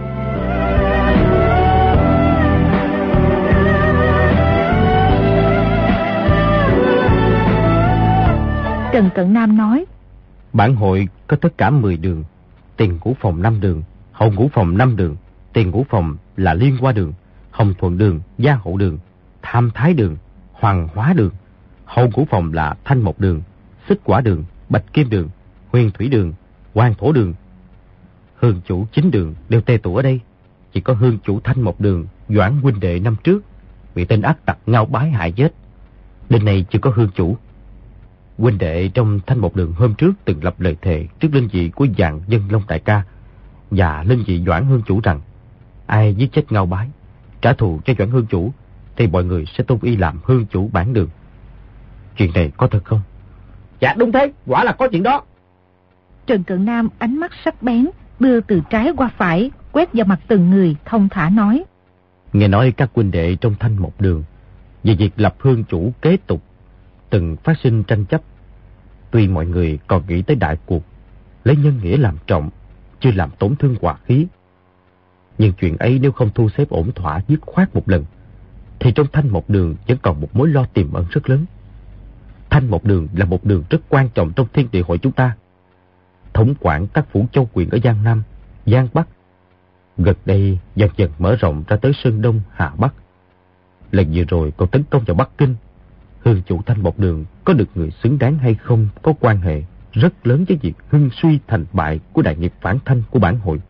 Trần Cận Nam nói. Bản hội có tất cả mười đường, tiền ngũ phòng năm đường, hậu ngũ phòng năm đường, tiền ngũ phòng là Liên Hoa đường, Hồng Thuận đường, Gia Hậu đường, Tham Thái đường, Hoàng Hóa đường, hậu ngũ phòng là Thanh Mộc đường, Xích Quả đường, Bạch Kim đường, Huyền Thủy đường, Hoàng Thổ đường. Hương chủ chín đường đều tề tụ ở đây, chỉ có hương chủ Thanh Mộc đường Doãn huynh đệ năm trước bị tên ác tặc Ngao Bái hại chết, đến nay chưa có hương chủ. Huynh đệ trong Thanh Mộc đường hôm trước từng lập lời thề trước linh vị của Vạn Dân Long đại ca và linh vị Doãn hương chủ rằng ai giết chết Ngao Bái, trả thù cho Doãn hương chủ thì mọi người sẽ tôn y làm hương chủ bản đường. Chuyện này có thật không? Dạ đúng thế, quả là có chuyện đó. Trần Cận Nam ánh mắt sắc bén, đưa từ trái qua phải, quét vào mặt từng người, thông thả nói. Nghe nói các huynh đệ trong Thanh Mộc đường về việc lập hương chủ kế tục từng phát sinh tranh chấp. Tuy mọi người còn nghĩ tới đại cuộc, lấy nhân nghĩa làm trọng, chưa làm tổn thương hòa khí, nhưng chuyện ấy nếu không thu xếp ổn thỏa dứt khoát một lần, thì trong Thanh Mộc đường vẫn còn một mối lo tiềm ẩn rất lớn. Thanh Mộc đường là một đường rất quan trọng trong thiên địa hội chúng ta, thống quản các phủ châu quyền ở Giang Nam, Giang Bắc. Gần đây dần dần mở rộng ra tới Sơn Đông, Hà Bắc. Lần vừa rồi còn tấn công vào Bắc Kinh. Hương chủ Thanh Mộc đường có được người xứng đáng hay không có quan hệ rất lớn với việc hưng suy thành bại của đại nghiệp phản thanh của bản hội.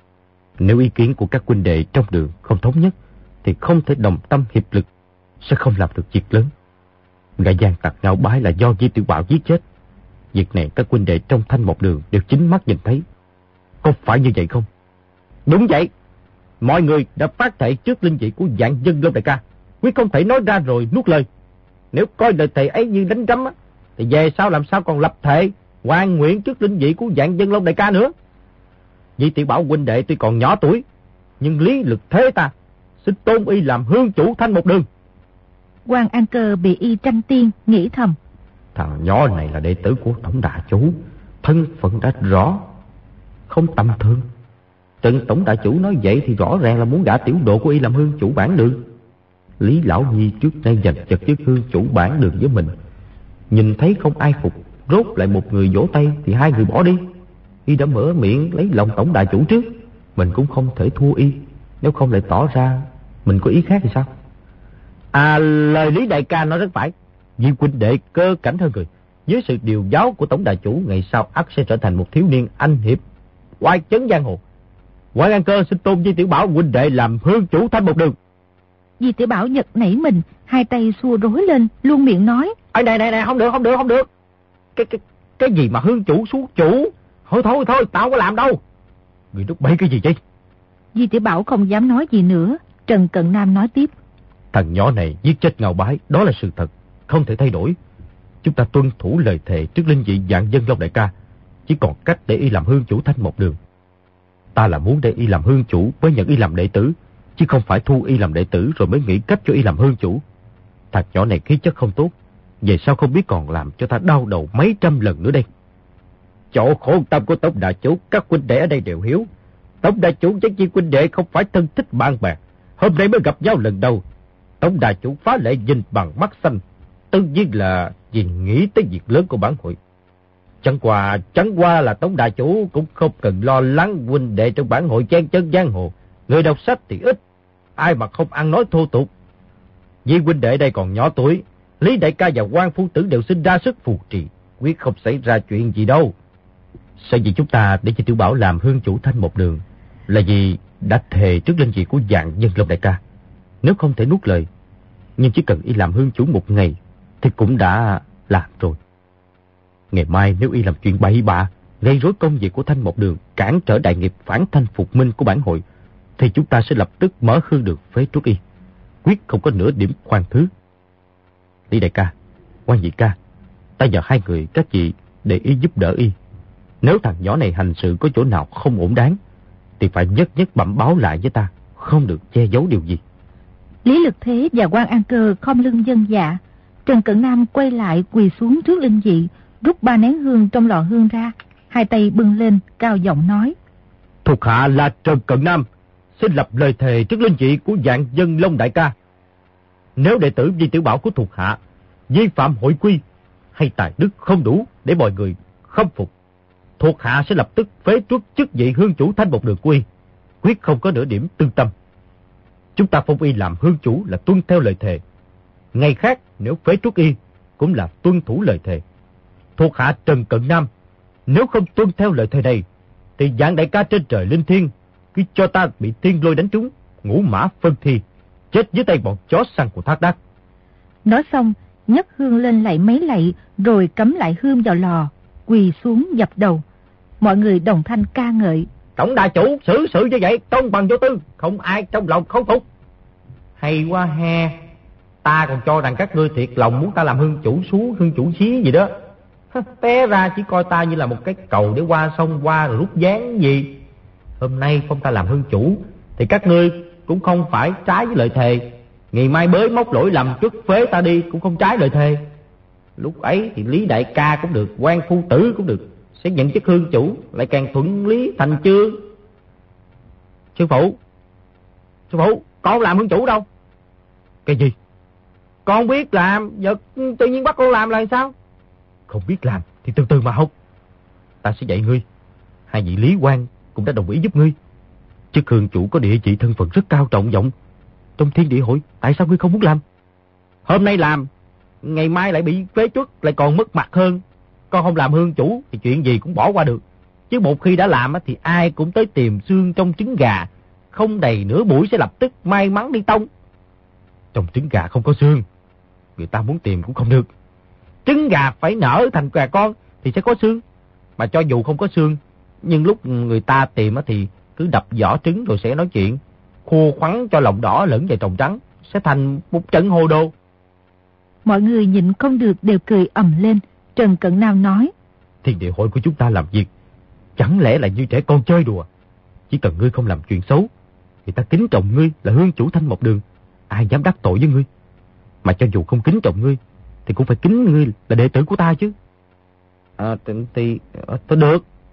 Nếu ý kiến của các huynh đệ trong đường không thống nhất, thì không thể đồng tâm hiệp lực, sẽ không làm được việc lớn. Gã gian tặc Ngao Bái là do Di Tiểu Bảo giết chết. Việc này các huynh đệ trong Thanh Mộc đường đều chính mắt nhìn thấy. Có phải như vậy không? Đúng vậy. Mọi người đã phát thệ trước linh vị của Vạn Dân Long đại ca, quyết không thể nói ra rồi nuốt lời. Nếu coi lời thề ấy như đánh rắm á, thì về sau làm sao còn lập thệ hoàn nguyện trước linh vị của Vạn Dân Long đại ca nữa. Di Tiểu Bảo huynh đệ tuy còn nhỏ tuổi, nhưng lý lực thế ta, xin tôn y làm hương chủ Thanh Mộc đường. Quan An Cơ bị y tranh tiên, nghĩ thầm. Thằng nhỏ này là đệ tử của tổng đà chủ, thân phận đã rõ, không tầm thường. Trần tổng đại chủ nói vậy thì rõ ràng là muốn gả tiểu độ của y làm hương chủ bản đường. Lý Lão Nhi trước nay giành giật với hương chủ bản đường với mình, nhìn thấy không ai phục, rốt lại một người vỗ tay thì hai người bỏ đi. Y đã mở miệng lấy lòng tổng đại chủ trước, mình cũng không thể thua y, nếu không lại tỏ ra mình có ý khác thì sao? À, lời Lý đại ca nói rất phải. Vì huynh đệ cơ cảnh hơn người, dưới sự điều giáo của tổng đại chủ, ngày sau ắt sẽ trở thành một thiếu niên anh hiệp oai chấn giang hồ. Quan An Cơ xin tôn Di Tiểu Bảo huynh đệ làm hương chủ Thanh Một Đường. Di Tiểu Bảo giật nảy mình, hai tay xua rối lên, luôn miệng nói: Ê, này này này, không được không được không được. Cái cái cái gì mà hương chủ xuống chủ? Thôi thôi thôi, tao không có làm đâu. Người đúc bấy cái gì chứ? Di Tiểu Bảo không dám nói gì nữa. Trần Cận Nam nói tiếp: Thằng nhỏ này giết chết Ngao Bái, đó là sự thật, không thể thay đổi. Chúng ta tuân thủ lời thề trước linh vị Vạn Dân Long đại ca, chỉ còn cách để y làm hương chủ Thanh Một Đường. Ta là muốn để y làm hương chủ mới nhận y làm đệ tử, chứ không phải thu y làm đệ tử rồi mới nghĩ cách cho y làm hương chủ. Thằng nhỏ này khí chất không tốt, về sau không biết còn làm cho ta đau đầu mấy trăm lần nữa đây. Chỗ khổ tâm của tổng đại chủ các huynh đệ ở đây đều hiểu. Tổng đại chủ với chi huynh đệ không phải thân thích bạn bè, hôm nay mới gặp nhau lần đầu. Tổng đại chủ phá lệ nhìn bằng mắt xanh, tất nhiên là vì nghĩ tới việc lớn của bản hội. Chẳng qua, chẳng qua là tổng đại chủ cũng không cần lo lắng huynh đệ trong bản hội chen chân giang hồ. Người đọc sách thì ít, ai mà không ăn nói thô tục. Vì huynh đệ đây còn nhỏ tuổi, Lý đại ca và Quan phu tử đều xin ra sức phù trì, quyết không xảy ra chuyện gì đâu. Sao vì chúng ta để cho Tiểu Bảo làm hương chủ Thanh Một Đường là vì đã thề trước linh vị của Vạn Dân Long đại ca. Nếu không thể nuốt lời, nhưng chỉ cần y làm hương chủ một ngày thì cũng đã làm rồi. Ngày mai nếu y làm chuyện bậy bạ, gây rối công việc của Thanh Một Đường, cản trở đại nghiệp phản thanh phục minh của bản hội, thì chúng ta sẽ lập tức mở hương đường phế truất y, quyết không có nửa điểm khoan thứ. Lý đại ca, Quan nhị ca, ta nhờ hai người các chị để ý giúp đỡ y. Nếu thằng nhỏ này hành sự có chỗ nào không ổn đáng, thì phải nhất nhất bẩm báo lại với ta, không được che giấu điều gì. Lý Lực Thế và Quan An Cơ khom lưng vâng dạ. Trần Cận Nam quay lại quỳ xuống trước linh vị, rút ba nén hương trong lò hương ra, hai tay bưng lên, cao giọng nói: Thuộc hạ là Trần Cận Nam, xin lập lời thề trước linh vị của Vạn Dân Long đại ca. Nếu đệ tử Di Tiểu Bảo của thuộc hạ vi phạm hội quy hay tài đức không đủ để mọi người khâm phục, thuộc hạ sẽ lập tức phế truất chức vị hương chủ Thanh Một Đường của y, quyết không có nửa điểm tương tâm. Chúng ta phong y làm hương chủ là tuân theo lời thề. Ngày khác nếu phế truất y cũng là tuân thủ lời thề. Thuộc hạ Trần Cận Nam, nếu không tuân theo lời thề này thì Vạn đại ca trên trời linh thiên cứ cho ta bị thiên lôi đánh trúng, ngũ mã phân thi, chết dưới tay bọn chó săn của Thác Đác. Nói xong, nhấc hương lên lạy mấy lạy, rồi cắm lại hương vào lò, quỳ xuống dập đầu. Mọi người đồng thanh ca ngợi: Tổng đại chủ xử sự như vậy công bằng vô tư, không ai trong lòng không phục. Hay quá he, ta còn cho rằng các ngươi thiệt lòng muốn ta làm hương chủ xuống, hương chủ xí gì đó. Té ra chỉ coi ta như là một cái cầu để qua sông qua rồi rút ván gì. Hôm nay phong ta làm hương chủ thì các ngươi cũng không phải trái với lời thề. Ngày mai bới móc lỗi lầm trước phế ta đi cũng không trái lời thề. Lúc ấy thì Lý đại ca cũng được, Quan phu tử cũng được, sẽ nhận chức hương chủ, lại càng thuận lý thành chương. Sư phụ, sư phụ, con không làm hương chủ đâu. Cái gì? Con biết làm, giờ tự nhiên bắt con làm là sao? Không biết làm thì từ từ mà học. Ta sẽ dạy ngươi. Hai vị Lý Quan cũng đã đồng ý giúp ngươi. Chức hương chủ có địa vị thân phận rất cao trọng vọng trong thiên địa hội, tại sao ngươi không muốn làm? Hôm nay làm, ngày mai lại bị phế truất, lại còn mất mặt hơn. Con không làm hương chủ thì chuyện gì cũng bỏ qua được. Chứ một khi đã làm thì ai cũng tới tìm xương trong trứng gà, không đầy nửa buổi sẽ lập tức may mắn đi tông. Trong trứng gà không có xương, người ta muốn tìm cũng không được. Trứng gà phải nở thành gà con thì sẽ có xương. Mà cho dù không có xương, nhưng lúc người ta tìm thì cứ đập vỏ trứng rồi sẽ nói chuyện, khô khoắn cho lòng đỏ lẫn vào tròng trắng, sẽ thành một trận hồ đồ. Mọi người nhịn không được đều cười ầm lên. Trần Cận Nam nói: Thiên địa hội của chúng ta làm việc chẳng lẽ là như trẻ con chơi đùa? Chỉ cần ngươi không làm chuyện xấu thì ta kính trọng ngươi là hương chủ Thanh Một Đường, ai dám đắc tội với ngươi. Mà cho dù không kính trọng ngươi thì cũng phải kính ngươi là đệ tử của ta chứ. À, thì, thì tôi được.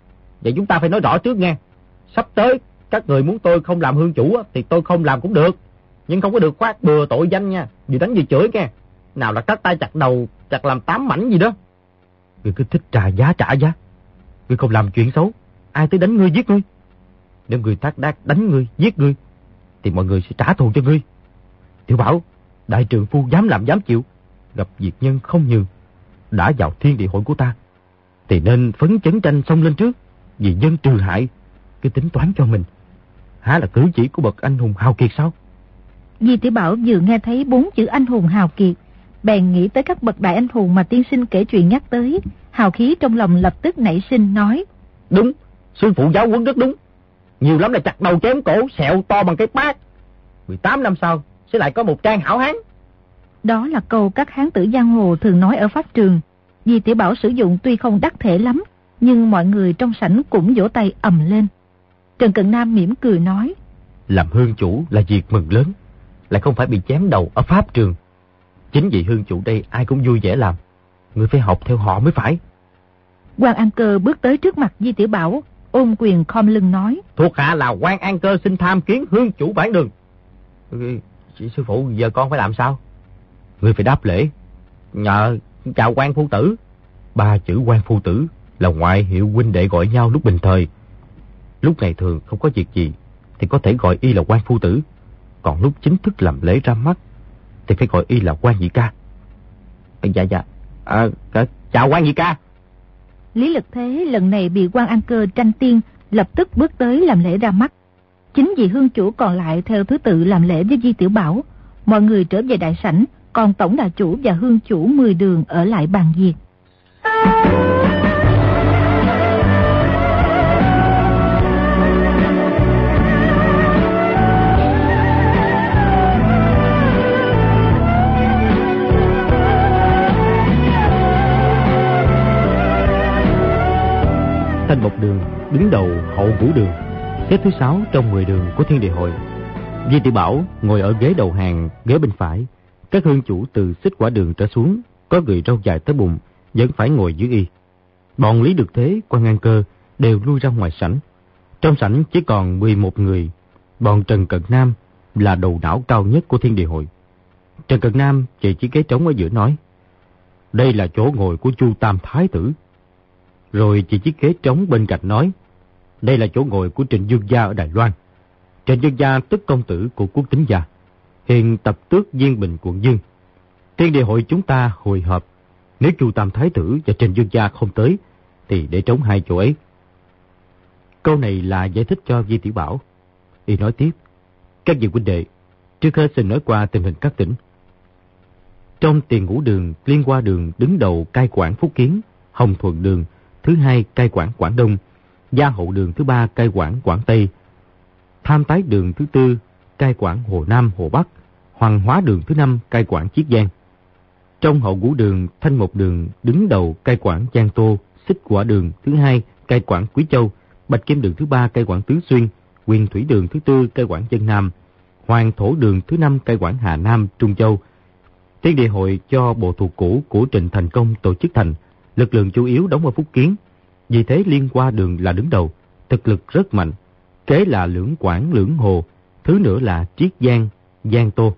Vậy chúng ta phải nói rõ trước nghe. Sắp tới các người muốn tôi không làm hương chủ thì tôi không làm cũng được, nhưng không có được khoác bừa tội danh nha, vừa đánh vừa chửi nghe. Nào là cắt tay chặt đầu, chặt làm tám mảnh gì đó. Ngươi cứ thích trả giá trả giá. Ngươi không làm chuyện xấu, ai tới đánh ngươi giết ngươi. Nếu người Thác Đác đánh ngươi giết ngươi thì mọi người sẽ trả thù cho ngươi. Tiểu Bảo, đại trượng phu dám làm dám chịu, gặp diệt nhân không nhường, đã vào thiên địa hội của ta thì nên phấn chấn tranh xông lên trước, vì dân trừ hại. Cứ tính toán cho mình, há là cử chỉ của bậc anh hùng hào kiệt sao? Di Tiểu Bảo vừa nghe thấy bốn chữ anh hùng hào kiệt, bèn nghĩ tới các bậc đại anh hùng mà tiên sinh kể chuyện nhắc tới. Hào khí trong lòng lập tức nảy sinh, nói: Đúng, sư phụ giáo huấn rất đúng. Nhiều lắm là chặt đầu chém cổ, sẹo to bằng cái bát. mười tám năm sau sẽ lại có một trang hảo hán. Đó là câu các hán tử giang hồ thường nói ở pháp trường. Di Tiểu Bảo sử dụng tuy không đắc thể lắm, nhưng mọi người trong sảnh cũng vỗ tay ầm lên. Trần Cận Nam mỉm cười nói: Làm hương chủ là việc mừng lớn, lại không phải bị chém đầu ở pháp trường. Chính vì hương chủ đây ai cũng vui vẻ làm, ngươi phải học theo họ mới phải. Quan An Cơ bước tới trước mặt Di Tiểu Bảo, ôm quyền khom lưng nói: Thuộc hạ là Quan An Cơ xin tham kiến hương chủ bản đường. Sư phụ, giờ con phải làm sao? Ngươi phải đáp lễ. Nhờ chào quan phu tử. Ba chữ quan phu tử là ngoại hiệu huynh đệ gọi nhau lúc bình thời. Lúc ngày thường không có việc gì thì có thể gọi y là quan phu tử, còn lúc chính thức làm lễ ra mắt thì phải gọi y là quan nhị ca. Dạ dạ, à, chào quan nhị ca. Lý Lực Thế lần này bị Quan An Cơ tranh tiên, lập tức bước tới làm lễ ra mắt. Chính vì hương chủ còn lại theo thứ tự làm lễ với Di Tiểu Bảo. Mọi người trở về đại sảnh, còn tổng đà chủ và hương chủ mười đường ở lại bàn việc. Thanh Mộc Đường đứng đầu hậu ngũ đường, xếp thứ sáu trong mười đường của thiên địa hội. Di Tiểu Bảo ngồi ở ghế đầu hàng, ghế bên phải. Các hương chủ từ xích quả đường trở xuống, có người râu dài tới bụng, vẫn phải ngồi dưới y. Bọn Lý Được Thế, Quan An Cơ đều lui ra ngoài sảnh. Trong sảnh chỉ còn mười một người. Bọn Trần Cận Nam là đầu não cao nhất của thiên địa hội. Trần Cận Nam chỉ chiếc ghế trống ở giữa nói: Đây là chỗ ngồi của Chu Tam Thái Tử. Rồi chỉ chiếc ghế trống bên cạnh nói: Đây là chỗ ngồi của Trịnh Dương Gia ở Đài Loan. Trịnh Dương Gia tức công tử của Quốc Tính Gia, hiện tập tước Diên Bình quận Dương. Thiên địa hội chúng ta hội họp, nếu Chu Tam Thái Tử và Trịnh Dương Gia không tới thì để trống hai chỗ ấy. Câu này là giải thích cho Di Tiểu Bảo. Y nói tiếp: Các vị huynh đệ, trước hết xin nói qua tình hình các tỉnh. Trong Tiền Ngũ Đường, Liên Hoa Đường đứng đầu cai quản Phúc Kiến, Hồng Thuận Đường thứ hai cai quản Quảng Đông, Gia Hậu Đường thứ ba cai quản Quảng Tây, Tham Tái Đường thứ tư cai quản Hồ Nam, Hồ Bắc, Hoàng Hóa Đường thứ năm cai quản Chiết Giang. Trong Hậu Ngũ Đường, Thanh Mộc Đường đứng đầu cai quản Giang Tô, Xích Quả Đường thứ hai cai quản Quý Châu, Bạch Kim Đường thứ ba cai quản Tứ Xuyên, Huyền Thủy Đường thứ tư cai quản Vân Nam, Hoàng Thổ Đường thứ năm cai quản Hà Nam, Trung Châu. Thiên địa hội cho bộ thuộc cũ của Trịnh Thành Công tổ chức thành, lực lượng chủ yếu đóng ở Phúc Kiến. Vì thế Liên Hoa Đường là đứng đầu, thực lực rất mạnh. Kế là Lưỡng Quảng, Lưỡng Hồ, thứ nữa là Triết Giang, Giang Tô.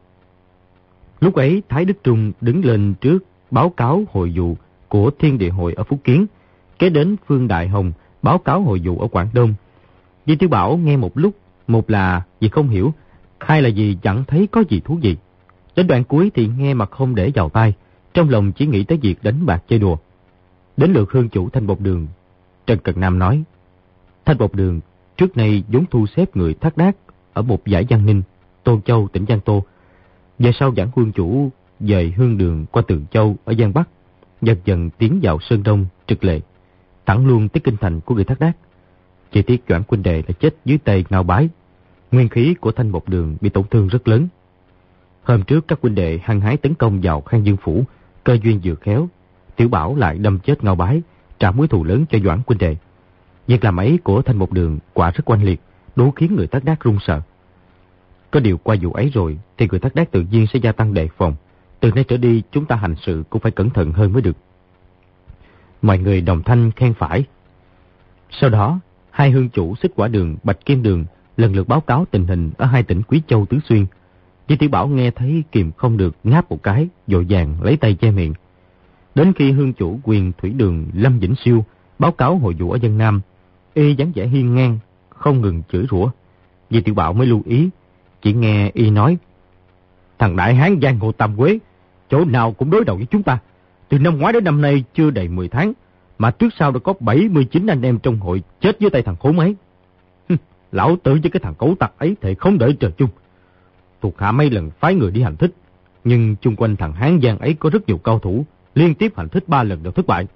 Lúc ấy Thái Đức Trung đứng lên trước báo cáo hội vụ của Thiên địa hội ở Phúc Kiến, kế đến Phương Đại Hồng báo cáo hội vụ ở Quảng Đông. Di Tiểu Bảo nghe một lúc, một là vì không hiểu, hai là vì chẳng thấy có gì thú vị. Đến đoạn cuối thì nghe mà không để vào tai, trong lòng chỉ nghĩ tới việc đánh bạc chơi đùa. Đến lượt hương chủ Thanh Bộc Đường, Trần Cận Nam nói: Thanh Bộc Đường trước nay vốn thu xếp người Thác Đác ở một giải Giang Ninh, Tôn Châu, tỉnh Giang Tô. Về sau giảng hương chủ dời hương đường qua Tường Châu ở Giang Bắc, dần dần tiến vào Sơn Đông, Trực Lệ, thẳng luôn tới kinh thành của người Thác Đác. Chỉ tiếc Doãn huynh đệ là chết dưới tay Ngao Bái, nguyên khí của Thanh Bộc Đường bị tổn thương rất lớn. Hôm trước các huynh đệ hăng hái tấn công vào Khang Dương phủ, cơ duyên vừa khéo, Tiểu Bảo lại đâm chết Ngao Bái, trả mối thù lớn cho Doãn huynh đệ. Việc làm ấy của Thanh Bộc Đường quả rất oanh liệt, đủ khiến người Thác Đác run sợ. Có điều qua vụ ấy rồi thì người Thác Đác tự nhiên sẽ gia tăng đề phòng. Từ nay trở đi chúng ta hành sự cũng phải cẩn thận hơn mới được. Mọi người đồng thanh khen phải. Sau đó Hai hương chủ Xích Quả Đường, Bạch Kim Đường lần lượt báo cáo tình hình ở hai tỉnh Quý Châu, Tứ Xuyên. Di Tiểu Bảo nghe thấy kìm không được, ngáp một cái, vội vàng lấy tay che miệng. Đến khi hương chủ Quyền Thủy Đường Lâm Vĩnh Siêu báo cáo hội vụ ở Vân Nam, y dáng vẻ hiên ngang, không ngừng chửi rủa. Di Tiểu Bảo mới lưu ý, chỉ nghe y nói: thằng đại hán Giang Hồ Tam Quế, chỗ nào cũng đối đầu với chúng ta. Từ năm ngoái đến năm nay chưa đầy mười tháng, mà trước sau đã có bảy mươi chín anh em trong hội chết dưới tay thằng khốn ấy. Lão tử với cái thằng cẩu tặc ấy thì không đợi trời chung. Thuộc hạ mấy lần phái người đi hành thích, nhưng chung quanh thằng hán Giang ấy có rất nhiều cao thủ, liên tiếp hành thích ba lần đều thất bại.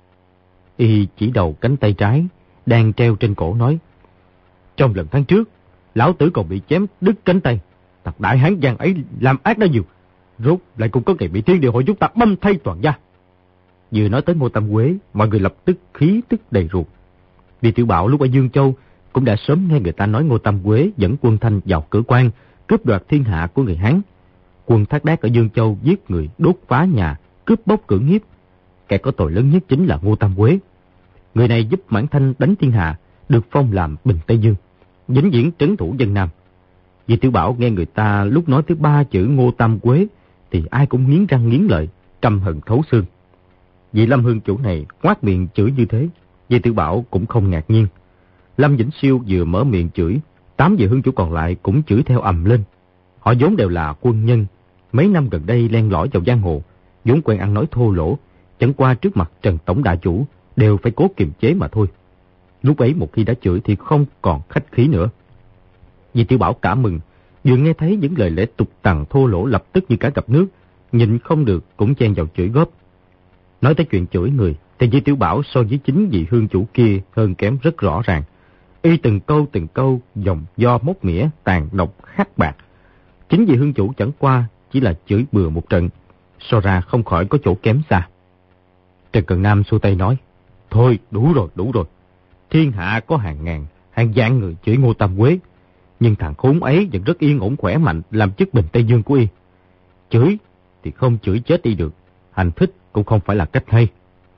Y chỉ đầu cánh tay trái đang treo trên cổ nói: trong lần tháng trước, lão tử còn bị chém đứt cánh tay. Thằng đại hán Giang ấy làm ác đã nhiều, rốt lại cũng có ngày bị thiên địa hội chúng ta băm thay toàn gia. Vừa nói tới Ngô Tam Quế, mọi người lập tức khí tức đầy ruột. Vì Tiểu Bảo lúc ở Dương Châu cũng đã sớm nghe người ta nói Ngô Tam Quế dẫn quân Thanh vào Cửa Quan, cướp đoạt thiên hạ của người Hán. Quân Thác Đác ở Dương Châu giết người, đốt phá nhà, cướp bóc cưỡng hiếp. Kẻ có tội lớn nhất chính là Ngô Tam Quế. Người này giúp Mãn Thanh đánh thiên hạ, được phong làm Bình Tây Dương, vĩnh viễn trấn thủ Vân Nam. Vì Tiểu Bảo nghe người ta lúc nói tới ba chữ Ngô Tam Quế thì ai cũng nghiến răng nghiến lợi, căm hận thấu xương. Vị Lâm hương chủ này quát miệng chửi như thế, Vì Tiểu Bảo cũng không ngạc nhiên. Lâm Vĩnh Siêu vừa mở miệng chửi, tám vị hương chủ còn lại cũng chửi theo ầm lên. Họ vốn đều là quân nhân, mấy năm gần đây len lỏi vào giang hồ, vốn quen ăn nói thô lỗ, chẳng qua trước mặt Trần tổng đại chủ đều phải cố kiềm chế mà thôi. Lúc ấy một khi đã chửi thì không còn khách khí nữa. Vì Tiểu Bảo cả mừng, vừa nghe thấy những lời lẽ tục tằn thô lỗ lập tức như cá gặp nước, nhịn không được cũng chen vào chửi góp. Nói tới chuyện chửi người thì Di Tiểu Bảo so với chính vị hương chủ kia hơn kém rất rõ ràng. Y từng câu từng câu dòng do móc mỉa, tàn độc khắc bạc. Chính vị hương chủ chẳng qua chỉ là chửi bừa một trận, so ra không khỏi có chỗ kém xa. Trần Cận Nam xua tay nói: thôi đủ rồi, đủ rồi. Thiên hạ có hàng ngàn, hàng vạn người chửi Ngô Tam Quế, nhưng thằng khốn ấy vẫn rất yên ổn khỏe mạnh làm chức Bình Tây Dương của y. Chửi thì không chửi chết đi được, hành thích cũng không phải là cách hay.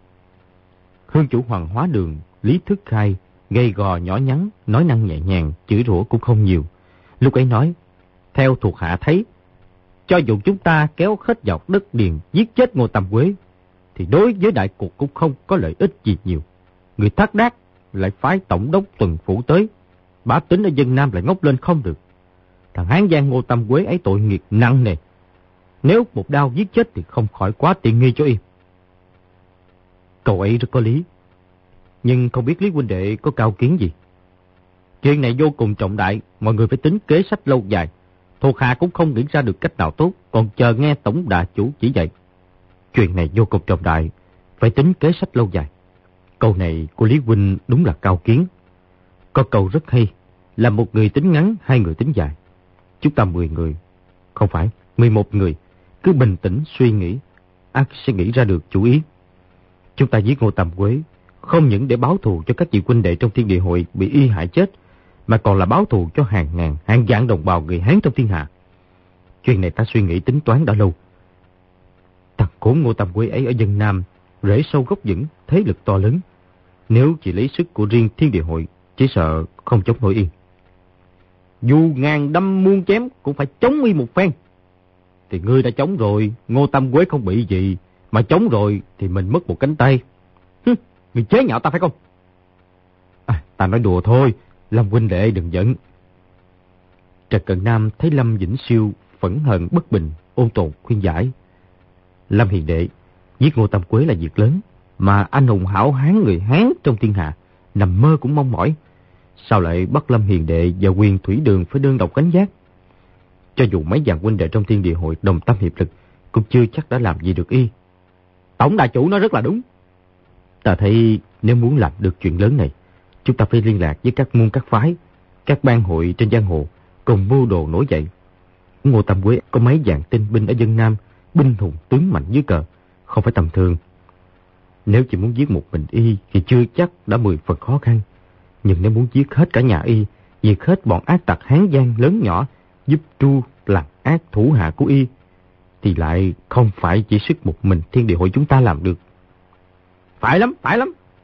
Hương chủ Hoàng Hóa Đường Lý Thức Khai gầy gò nhỏ nhắn, nói năng nhẹ nhàng, chửi rủa cũng không nhiều. Lúc ấy nói: theo thuộc hạ thấy, cho dù chúng ta kéo hết vào đất điền giết chết Ngô Tam Quế, thì đối với đại cuộc cũng không có lợi ích gì nhiều. Người Thác Đác lại phái tổng đốc tuần phủ tới, bá tính ở dân Nam lại ngốc lên không được. Thằng Hán Giang Ngô Tam Quế ấy tội nghiệp nặng nề, nếu một đao giết chết thì không khỏi quá tiện nghi cho y. Cậu ấy rất có lý, nhưng không biết Lý huynh đệ có cao kiến gì. Chuyện này vô cùng trọng đại, mọi người phải tính kế sách lâu dài. Thuộc hạ cũng không nghĩ ra được cách nào tốt, còn chờ nghe tổng đà chủ chỉ dạy. Chuyện này vô cùng trọng đại, phải tính kế sách lâu dài. Câu này của Lý huynh đúng là cao kiến. Có câu rất hay, là một người tính ngắn, hai người tính dài. Chúng ta mười người, không phải, mười một người, cứ bình tĩnh suy nghĩ, ắt sẽ nghĩ ra được chủ ý. Chúng ta giết Ngô Tam Quế, không những để báo thù cho các vị huynh đệ trong Thiên Địa Hội bị y hại chết, mà còn là báo thù cho hàng ngàn, hàng vạn đồng bào người Hán trong thiên hạ. Chuyện này ta suy nghĩ tính toán đã lâu. Thằng khốn Ngô Tam Quế ấy ở dân Nam, rễ sâu gốc vững, thế lực to lớn. Nếu chỉ lấy sức của riêng Thiên Địa Hội, chỉ sợ không chống nổi yên. Dù ngàn đâm muôn chém cũng phải chống y một phen. Thì ngươi đã chống rồi, Ngô Tam Quế không bị gì, mà chống rồi thì mình mất một cánh tay. Hứ, ngươi chế nhạo ta phải không? À, ta nói đùa thôi, Lâm huynh đệ đừng giận. Trần Cận Nam thấy Lâm Vĩnh Siêu phẫn hận bất bình, ôn tồn khuyên giải. Lâm hiền đệ, giết Ngô Tam Quế là việc lớn, mà anh hùng hảo hán người Hán trong thiên hạ nằm mơ cũng mong mỏi. Sao lại bắt Lâm hiền đệ và Quyền Thủy Đường phải đơn độc gánh vác? Cho dù mấy vạn huynh đệ trong Thiên Địa Hội đồng tâm hiệp lực, cũng chưa chắc đã làm gì được y. Tổng đại chủ nói rất là đúng. Ta thấy nếu muốn làm được chuyện lớn này, chúng ta phải liên lạc với các môn các phái, các bang hội trên giang hồ, cùng mưu đồ nổi dậy. Ngô Tam Quế có mấy vạn tinh binh ở dân Nam, binh hùng tướng mạnh dưới cờ, không phải tầm thường. Nếu chỉ muốn giết một mình y thì chưa chắc đã mười phần khó khăn. Nhưng nếu muốn giết hết cả nhà y, diệt hết bọn ác tặc Hán Giang lớn nhỏ, giúp tru làm ác thủ hạ của y, thì lại không phải chỉ sức một mình Thiên Địa Hội chúng ta làm được. Phải lắm, phải lắm.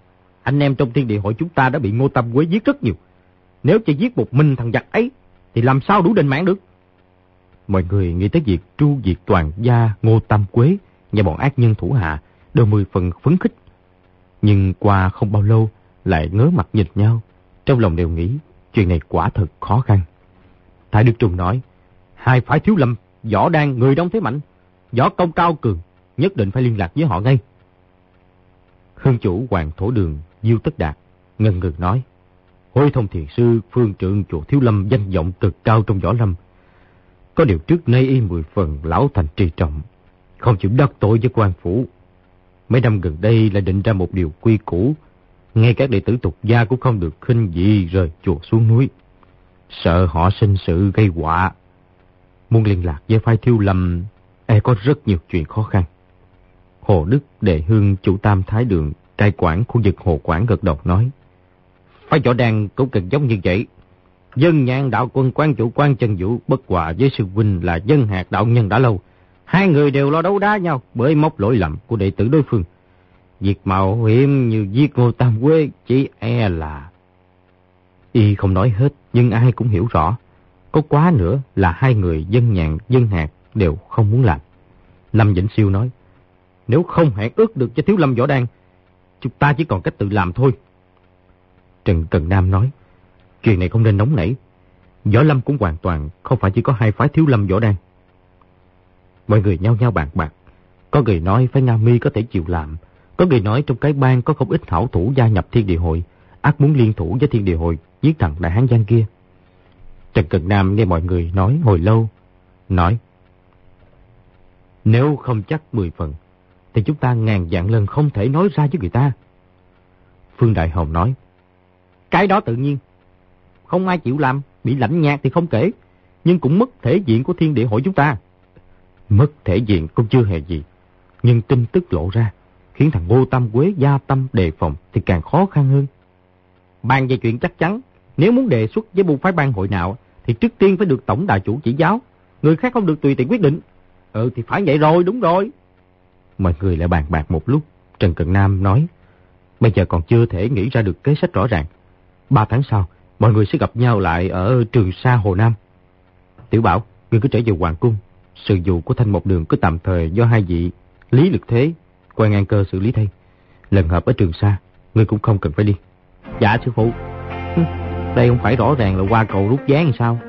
Anh em trong thiên địa hội chúng ta đã bị Ngô Tam Quế giết rất nhiều. Nếu chỉ giết một mình thằng giặc ấy, thì làm sao đủ đền mạng được? Mọi người nghĩ tới việc tru diệt toàn gia Ngô Tam Quế và bọn ác nhân thủ hạ, đều mười phần phấn khích. Nhưng qua không bao lâu, lại ngớ mặt nhìn nhau, trong lòng đều nghĩ chuyện này quả thật khó khăn. Thái Đức Trung nói, hai phái Thiếu Lâm, võ đang người đông thế mạnh, võ công cao cường, nhất định phải liên lạc với họ ngay. Hương chủ Hoàng Thổ Đường Diêu Tất Đạt ngần ngừ nói, Hối Thông thiền sư phương trượng chùa Thiếu Lâm danh vọng cực cao trong võ lâm. Có điều trước nay y mười phần lão thành trì trọng, không chịu đắc tội với quan phủ. Mấy năm gần đây lại định ra một điều quy củ, ngay các đệ tử tục gia cũng không được khinh dị rời chùa xuống núi, sợ họ sinh sự gây họa. Muốn liên lạc với phái Thiếu Lâm, e có rất nhiều chuyện khó khăn. Hồ Đức Đệ Hương chủ Tam Thái Đường cai quản khu vực Hồ Quảng gật đầu nói, phái võ đan cũng cần giống như vậy. Dân Nhạn đạo quân quan chủ quan Trần Vũ bất hòa với sư huynh là Dân Hạt đạo nhân đã lâu. Hai người đều lo đấu đá nhau bởi móc lỗi lầm của đệ tử đối phương. Việc mạo hiểm như giết Ngô Tam Quế chỉ e là... Y không nói hết, nhưng ai cũng hiểu rõ. Có quá nữa là hai người Dân Nhạn, Dân Hạt đều không muốn làm. Lâm Vĩnh Siêu nói, nếu không hẹn ước được cho Thiếu Lâm võ đan, chúng ta chỉ còn cách tự làm thôi. Trần Cần Nam nói, chuyện này không nên nóng nảy. Võ lâm cũng hoàn toàn không phải chỉ có hai phái Thiếu Lâm võ đan. Mọi người nhao nhao bàn bạc. Có người nói phái Nga Mi có thể chịu làm, có người nói trong cái bang có không ít hảo thủ gia nhập Thiên Địa Hội, ắt muốn liên thủ với Thiên Địa Hội giết thằng đại hán Giang kia. Trần Cần Nam nghe mọi người nói hồi lâu, nói, nếu không chắc mười phần, thì chúng ta ngàn vạn lần không thể nói ra với người ta. Phương Đại Hồng nói, cái đó tự nhiên, không ai chịu làm, bị lãnh nhạt thì không kể, nhưng cũng mất thể diện của Thiên Địa Hội chúng ta. Mất thể diện cũng chưa hề gì, nhưng tin tức lộ ra, khiến thằng Ngô Tam Quế gia tâm đề phòng thì càng khó khăn hơn. Bàn về chuyện chắc chắn, nếu muốn đề xuất với buôn phái bang hội nào, thì trước tiên phải được tổng đà chủ chỉ giáo, người khác không được tùy tiện quyết định. Ừ thì phải vậy rồi, đúng rồi. Mọi người lại bàn bạc một lúc, Trần Cận Nam nói, bây giờ còn chưa thể nghĩ ra được kế sách rõ ràng. Ba tháng sau, mọi người sẽ gặp nhau lại ở Trường Sa Hồ Nam. Tiểu Bảo, ngươi cứ trở về hoàng cung. Sự vụ của Thanh Một Đường cứ tạm thời do hai vị Lý Lực Thế, Quan An Cơ xử lý thay. Lần hợp ở Trường Sa, ngươi cũng không cần phải đi. Dạ sư phụ. Đây không phải rõ ràng là qua cầu rút ván hay sao?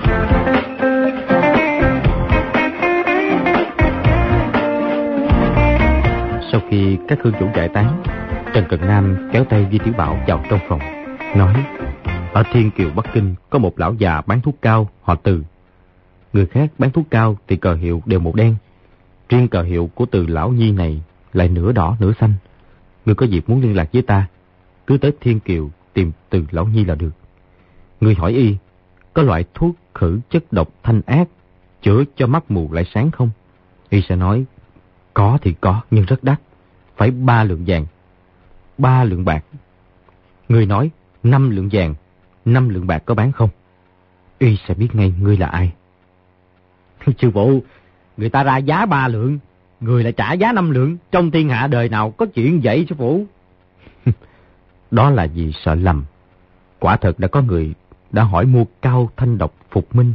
Sau khi các hương chủ giải tán, Trần Cận Nam kéo tay Di Tiểu Bảo vào trong phòng, nói, ở Thiên Kiều Bắc Kinh có một lão già bán thuốc cao họ Từ. Người khác bán thuốc cao thì cờ hiệu đều màu đen, riêng cờ hiệu của Từ lão nhi này lại nửa đỏ nửa xanh. Người có dịp muốn liên lạc với ta, cứ tới Thiên Kiều tìm Từ lão nhi là được. Người hỏi y, có loại thuốc khử chất độc thanh ác, chữa cho mắt mù lại sáng không? Y sẽ nói, có thì có, nhưng rất đắt, phải ba lượng vàng, ba lượng bạc. Người nói, năm lượng vàng, năm lượng bạc có bán không? Y sẽ biết ngay ngươi là ai. Sư phụ, người ta ra giá ba lượng, người lại trả giá năm lượng, trong thiên hạ đời nào có chuyện vậy sư phụ? Đó là vì sợ lầm. Quả thật đã có người đã hỏi mua cao thanh độc phục minh.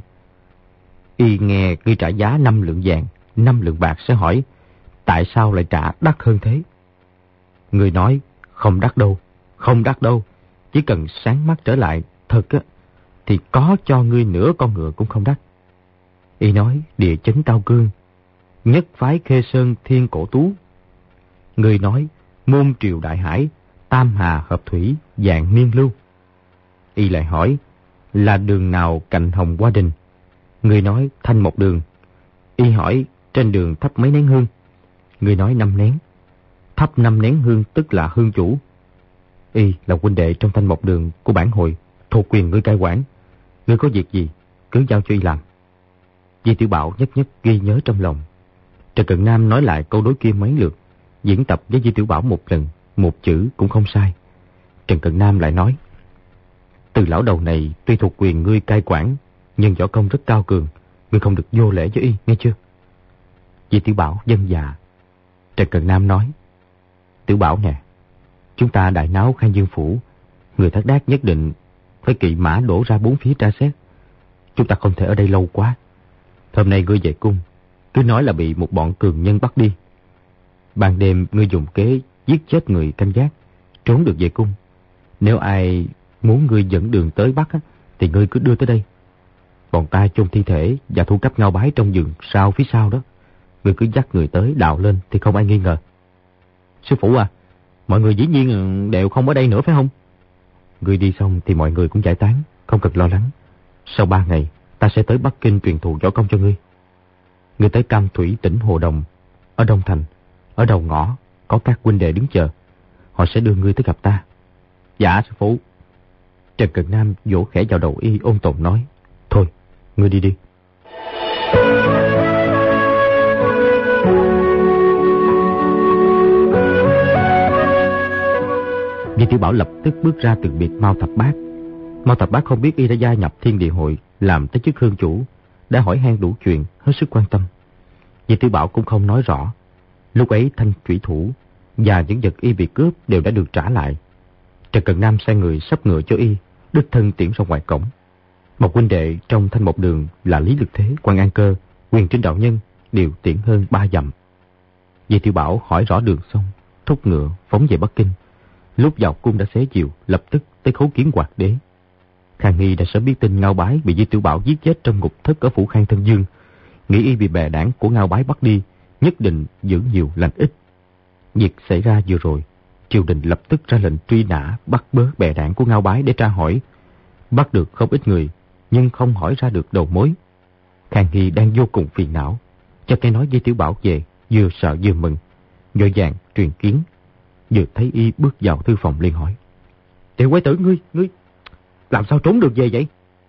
Y nghe ngươi trả giá năm lượng vàng, năm lượng bạc sẽ hỏi, tại sao lại trả đắt hơn thế? Người nói, không đắt đâu, không đắt đâu, chỉ cần sáng mắt trở lại, thật á, thì có cho ngươi nửa con ngựa cũng không đắt. Y nói, địa chấn Cao Cương, nhất phái Khê Sơn Thiên Cổ Tú. Người nói, môn triều Đại Hải, Tam Hà Hợp Thủy, Dạng Niên Lưu. Y lại hỏi, là đường nào cạnh Hồng Hoa Đình? Người nói, Thanh Một Đường. Y hỏi, trên đường thắp mấy nén hương? Người nói, năm nén. Thắp năm nén hương tức là hương chủ. Y là huynh đệ trong Thanh Một Đường của bản hội, thuộc quyền ngươi cai quản. Ngươi có việc gì, cứ giao cho y làm. Di Tiểu Bảo nhất nhất ghi nhớ trong lòng. Trần Cận Nam nói lại câu đối kia mấy lượt, diễn tập với Di Tiểu Bảo một lần, một chữ cũng không sai. Trần Cận Nam lại nói, Từ lão đầu này tuy thuộc quyền ngươi cai quản, nhưng võ công rất cao cường, ngươi không được vô lễ với y, nghe chưa? Di Tiểu Bảo vâng dạ. Trần Cận Nam nói, Tiểu Bảo nè, Chúng ta đại náo Khang Dương Phủ, người Thác Đác nhất định phải kỵ mã đổ ra bốn phía tra xét. Chúng ta không thể ở đây lâu quá. Hôm nay ngươi về cung, cứ nói là bị một bọn cường nhân bắt đi. Ban đêm ngươi dùng kế giết chết người canh gác, trốn được về cung. Nếu ai muốn ngươi dẫn đường tới Bắc á, thì ngươi cứ đưa tới đây. Bọn ta chôn thi thể và thu cắp ngao bái trong vườn sau phía sau đó. Ngươi cứ dắt người tới đào lên thì không ai nghi ngờ. Sư phụ à, mọi người dĩ nhiên đều không ở đây nữa phải không? Ngươi đi xong thì mọi người cũng giải tán, không cần lo lắng. Sau ba ngày, ta sẽ tới Bắc Kinh truyền thụ võ công cho ngươi. Ngươi tới Cam Thủy tỉnh Hồ Đồng, ở Đông Thành, ở đầu ngõ, có các huynh đệ đứng chờ. Họ sẽ đưa ngươi tới gặp ta. Dạ sư phụ. Trần Cận Nam vỗ khẽ vào đầu y, ôn tồn nói. Thôi, ngươi đi đi. Di Tiểu Bảo lập tức bước ra từ biệt Mao Thập Bát. Mao Thập Bát không biết y đã gia nhập Thiên Địa Hội, làm tới chức hương chủ, đã hỏi han đủ chuyện, hết sức quan tâm. Di Tiểu Bảo cũng không nói rõ. Lúc ấy thanh trủy thủ và những vật y bị cướp đều đã được trả lại. Trần Cận Nam sai người sắp ngựa cho y, đích thân tiễn ra ngoài cổng. Một huynh đệ trong Thanh Mộc Đường là Lý Lực Thế, Quan An Cơ, Quyền Trinh Đạo Nhân đều tiễn hơn ba dặm. Di Tiểu Bảo hỏi rõ đường xong, thúc ngựa phóng về Bắc Kinh. Lúc vào cung đã xế chiều, lập tức tới khấu kiến Hoạt Đế. Khang Hy đã sớm biết tin Ngao Bái bị Di Tiểu Bảo giết chết trong ngục thất ở phủ Khang Thân Dương, nghĩ y bị bè đảng của Ngao Bái bắt đi, nhất định giữ nhiều lành ít. Việc xảy ra vừa rồi, triều đình lập tức ra lệnh truy nã bắt bớ bè đảng của Ngao Bái để tra hỏi. Bắt được không ít người, nhưng không hỏi ra được đầu mối. Khang Hy đang vô cùng phiền não, cho nghe nói Di Tiểu Bảo về, vừa sợ vừa mừng, vội vàng truyền kiến. Vừa thấy y bước vào thư phòng liền hỏi. Tiểu quái tử, ngươi, ngươi, làm sao trốn được về vậy?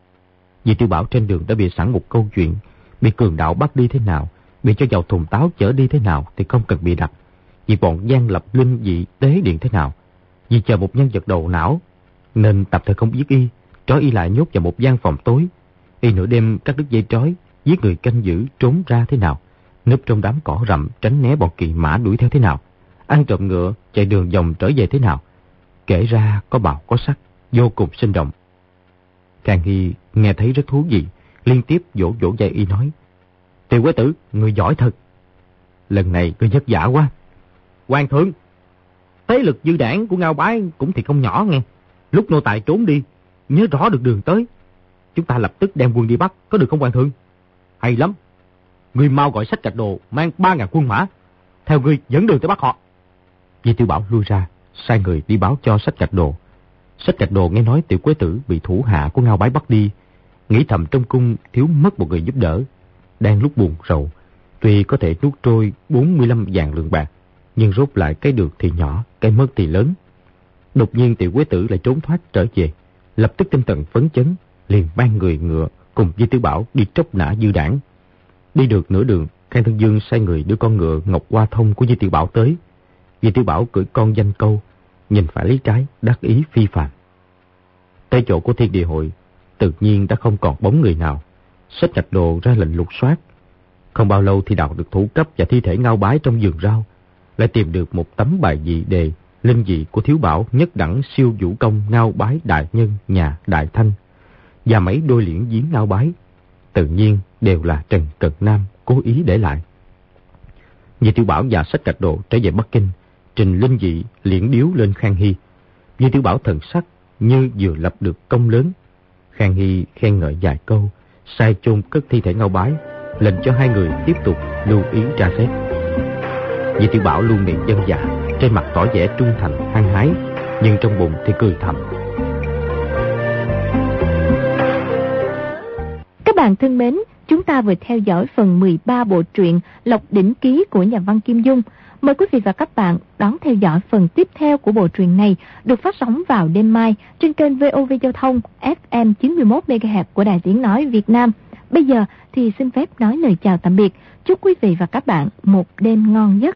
Di Tiểu Bảo trên đường đã bịa sẵn một câu chuyện, bị cường đạo bắt đi thế nào, bị cho vào thùng táo chở đi thế nào thì không cần bịa đặt. Vì bọn gian lập linh dị tế điện thế nào, vì chờ một nhân vật đầu não, nên tập thời không giết y, trói y lại nhốt vào một gian phòng tối. Y nửa đêm cắt đứt dây trói, giết người canh giữ trốn ra thế nào, núp trong đám cỏ rậm tránh né bọn kỵ mã đuổi theo thế nào, ăn trộm ngựa chạy đường vòng trở về thế nào. Kể ra có bào có sắc, vô cùng sinh động. Khang Hy nghe thấy rất thú vị, liên tiếp vỗ vỗ vai y nói. Tiểu quái tử, người giỏi thật. Lần này ngươi vất vả quá. Hoàng thượng, thế lực dư đảng của Ngao Bái cũng thì không nhỏ nghe. Lúc nô tài trốn đi, nhớ rõ được đường tới, chúng ta lập tức đem quân đi bắt, có được không hoàng thượng? Hay lắm. Ngươi mau gọi Sách Trạch Đồ mang ba ngàn quân mã, theo ngươi dẫn đường tới bắt họ. Di Tiểu Bảo lui ra, sai người đi báo cho Sách Trạch Đồ. Sách Trạch Đồ nghe nói Tiểu quái tử bị thủ hạ của Ngao Bái bắt đi, nghĩ thầm trong cung thiếu mất một người giúp đỡ, đang lúc buồn rầu. Tuy có thể nuốt trôi bốn mươi lăm vạn lượng bạc, nhưng rốt lại cái được thì nhỏ, cái mất thì lớn. Đột nhiên Tiểu quái tử lại trốn thoát trở về, lập tức tinh thần phấn chấn, liền ban người ngựa cùng Di Tiểu Bảo đi tróc nã dư đảng. Đi được nửa đường, Khang Thân Dương sai người đưa con ngựa Ngọc Hoa Thông của Di Tiểu Bảo tới. Di Tiểu Bảo cưỡi con danh câu, nhìn phải lấy trái, đắc ý phi phàm. Tới chỗ của Thiên Địa Hội, tự nhiên đã không còn bóng người nào. Sách Trạch Đồ ra lệnh lục soát. Không bao lâu thì đào được thủ cấp và thi thể Ngao Bái trong vườn rau, lại tìm được một tấm bài dị đề linh dị của Thiếu Bảo nhất đẳng siêu vũ công Ngao Bái đại nhân nhà Đại Thanh, và mấy đôi liễn giếng Ngao Bái, tự nhiên đều là Trần Cận Nam cố ý để lại. Di Tiểu Bảo và Sách Trạch Đồ trở về Bắc Kinh, trình linh dị liễn điếu lên Khang Hy. Di Tiểu Bảo thần sắc như vừa lập được công lớn. Khang Hy khen ngợi vài câu, sai chôn cất thi thể Ngao Bái, lệnh cho hai người tiếp tục lưu ý tra xét. Di Tiểu Bảo luôn miệng dân dạ, trên mặt tỏ vẻ trung thành hăng hái, nhưng trong bụng thì cười thầm. Các bạn thân mến, chúng ta vừa theo dõi phần mười ba bộ truyện Lộc Đỉnh Ký của nhà văn Kim Dung. Mời quý vị và các bạn đón theo dõi phần tiếp theo của bộ truyện này, được phát sóng vào đêm mai trên kênh vê o vê Giao thông ép em chín mươi mốt mê ga héc của Đài Tiếng Nói Việt Nam. Bây giờ thì xin phép nói lời chào tạm biệt. Chúc quý vị và các bạn một đêm ngon giấc.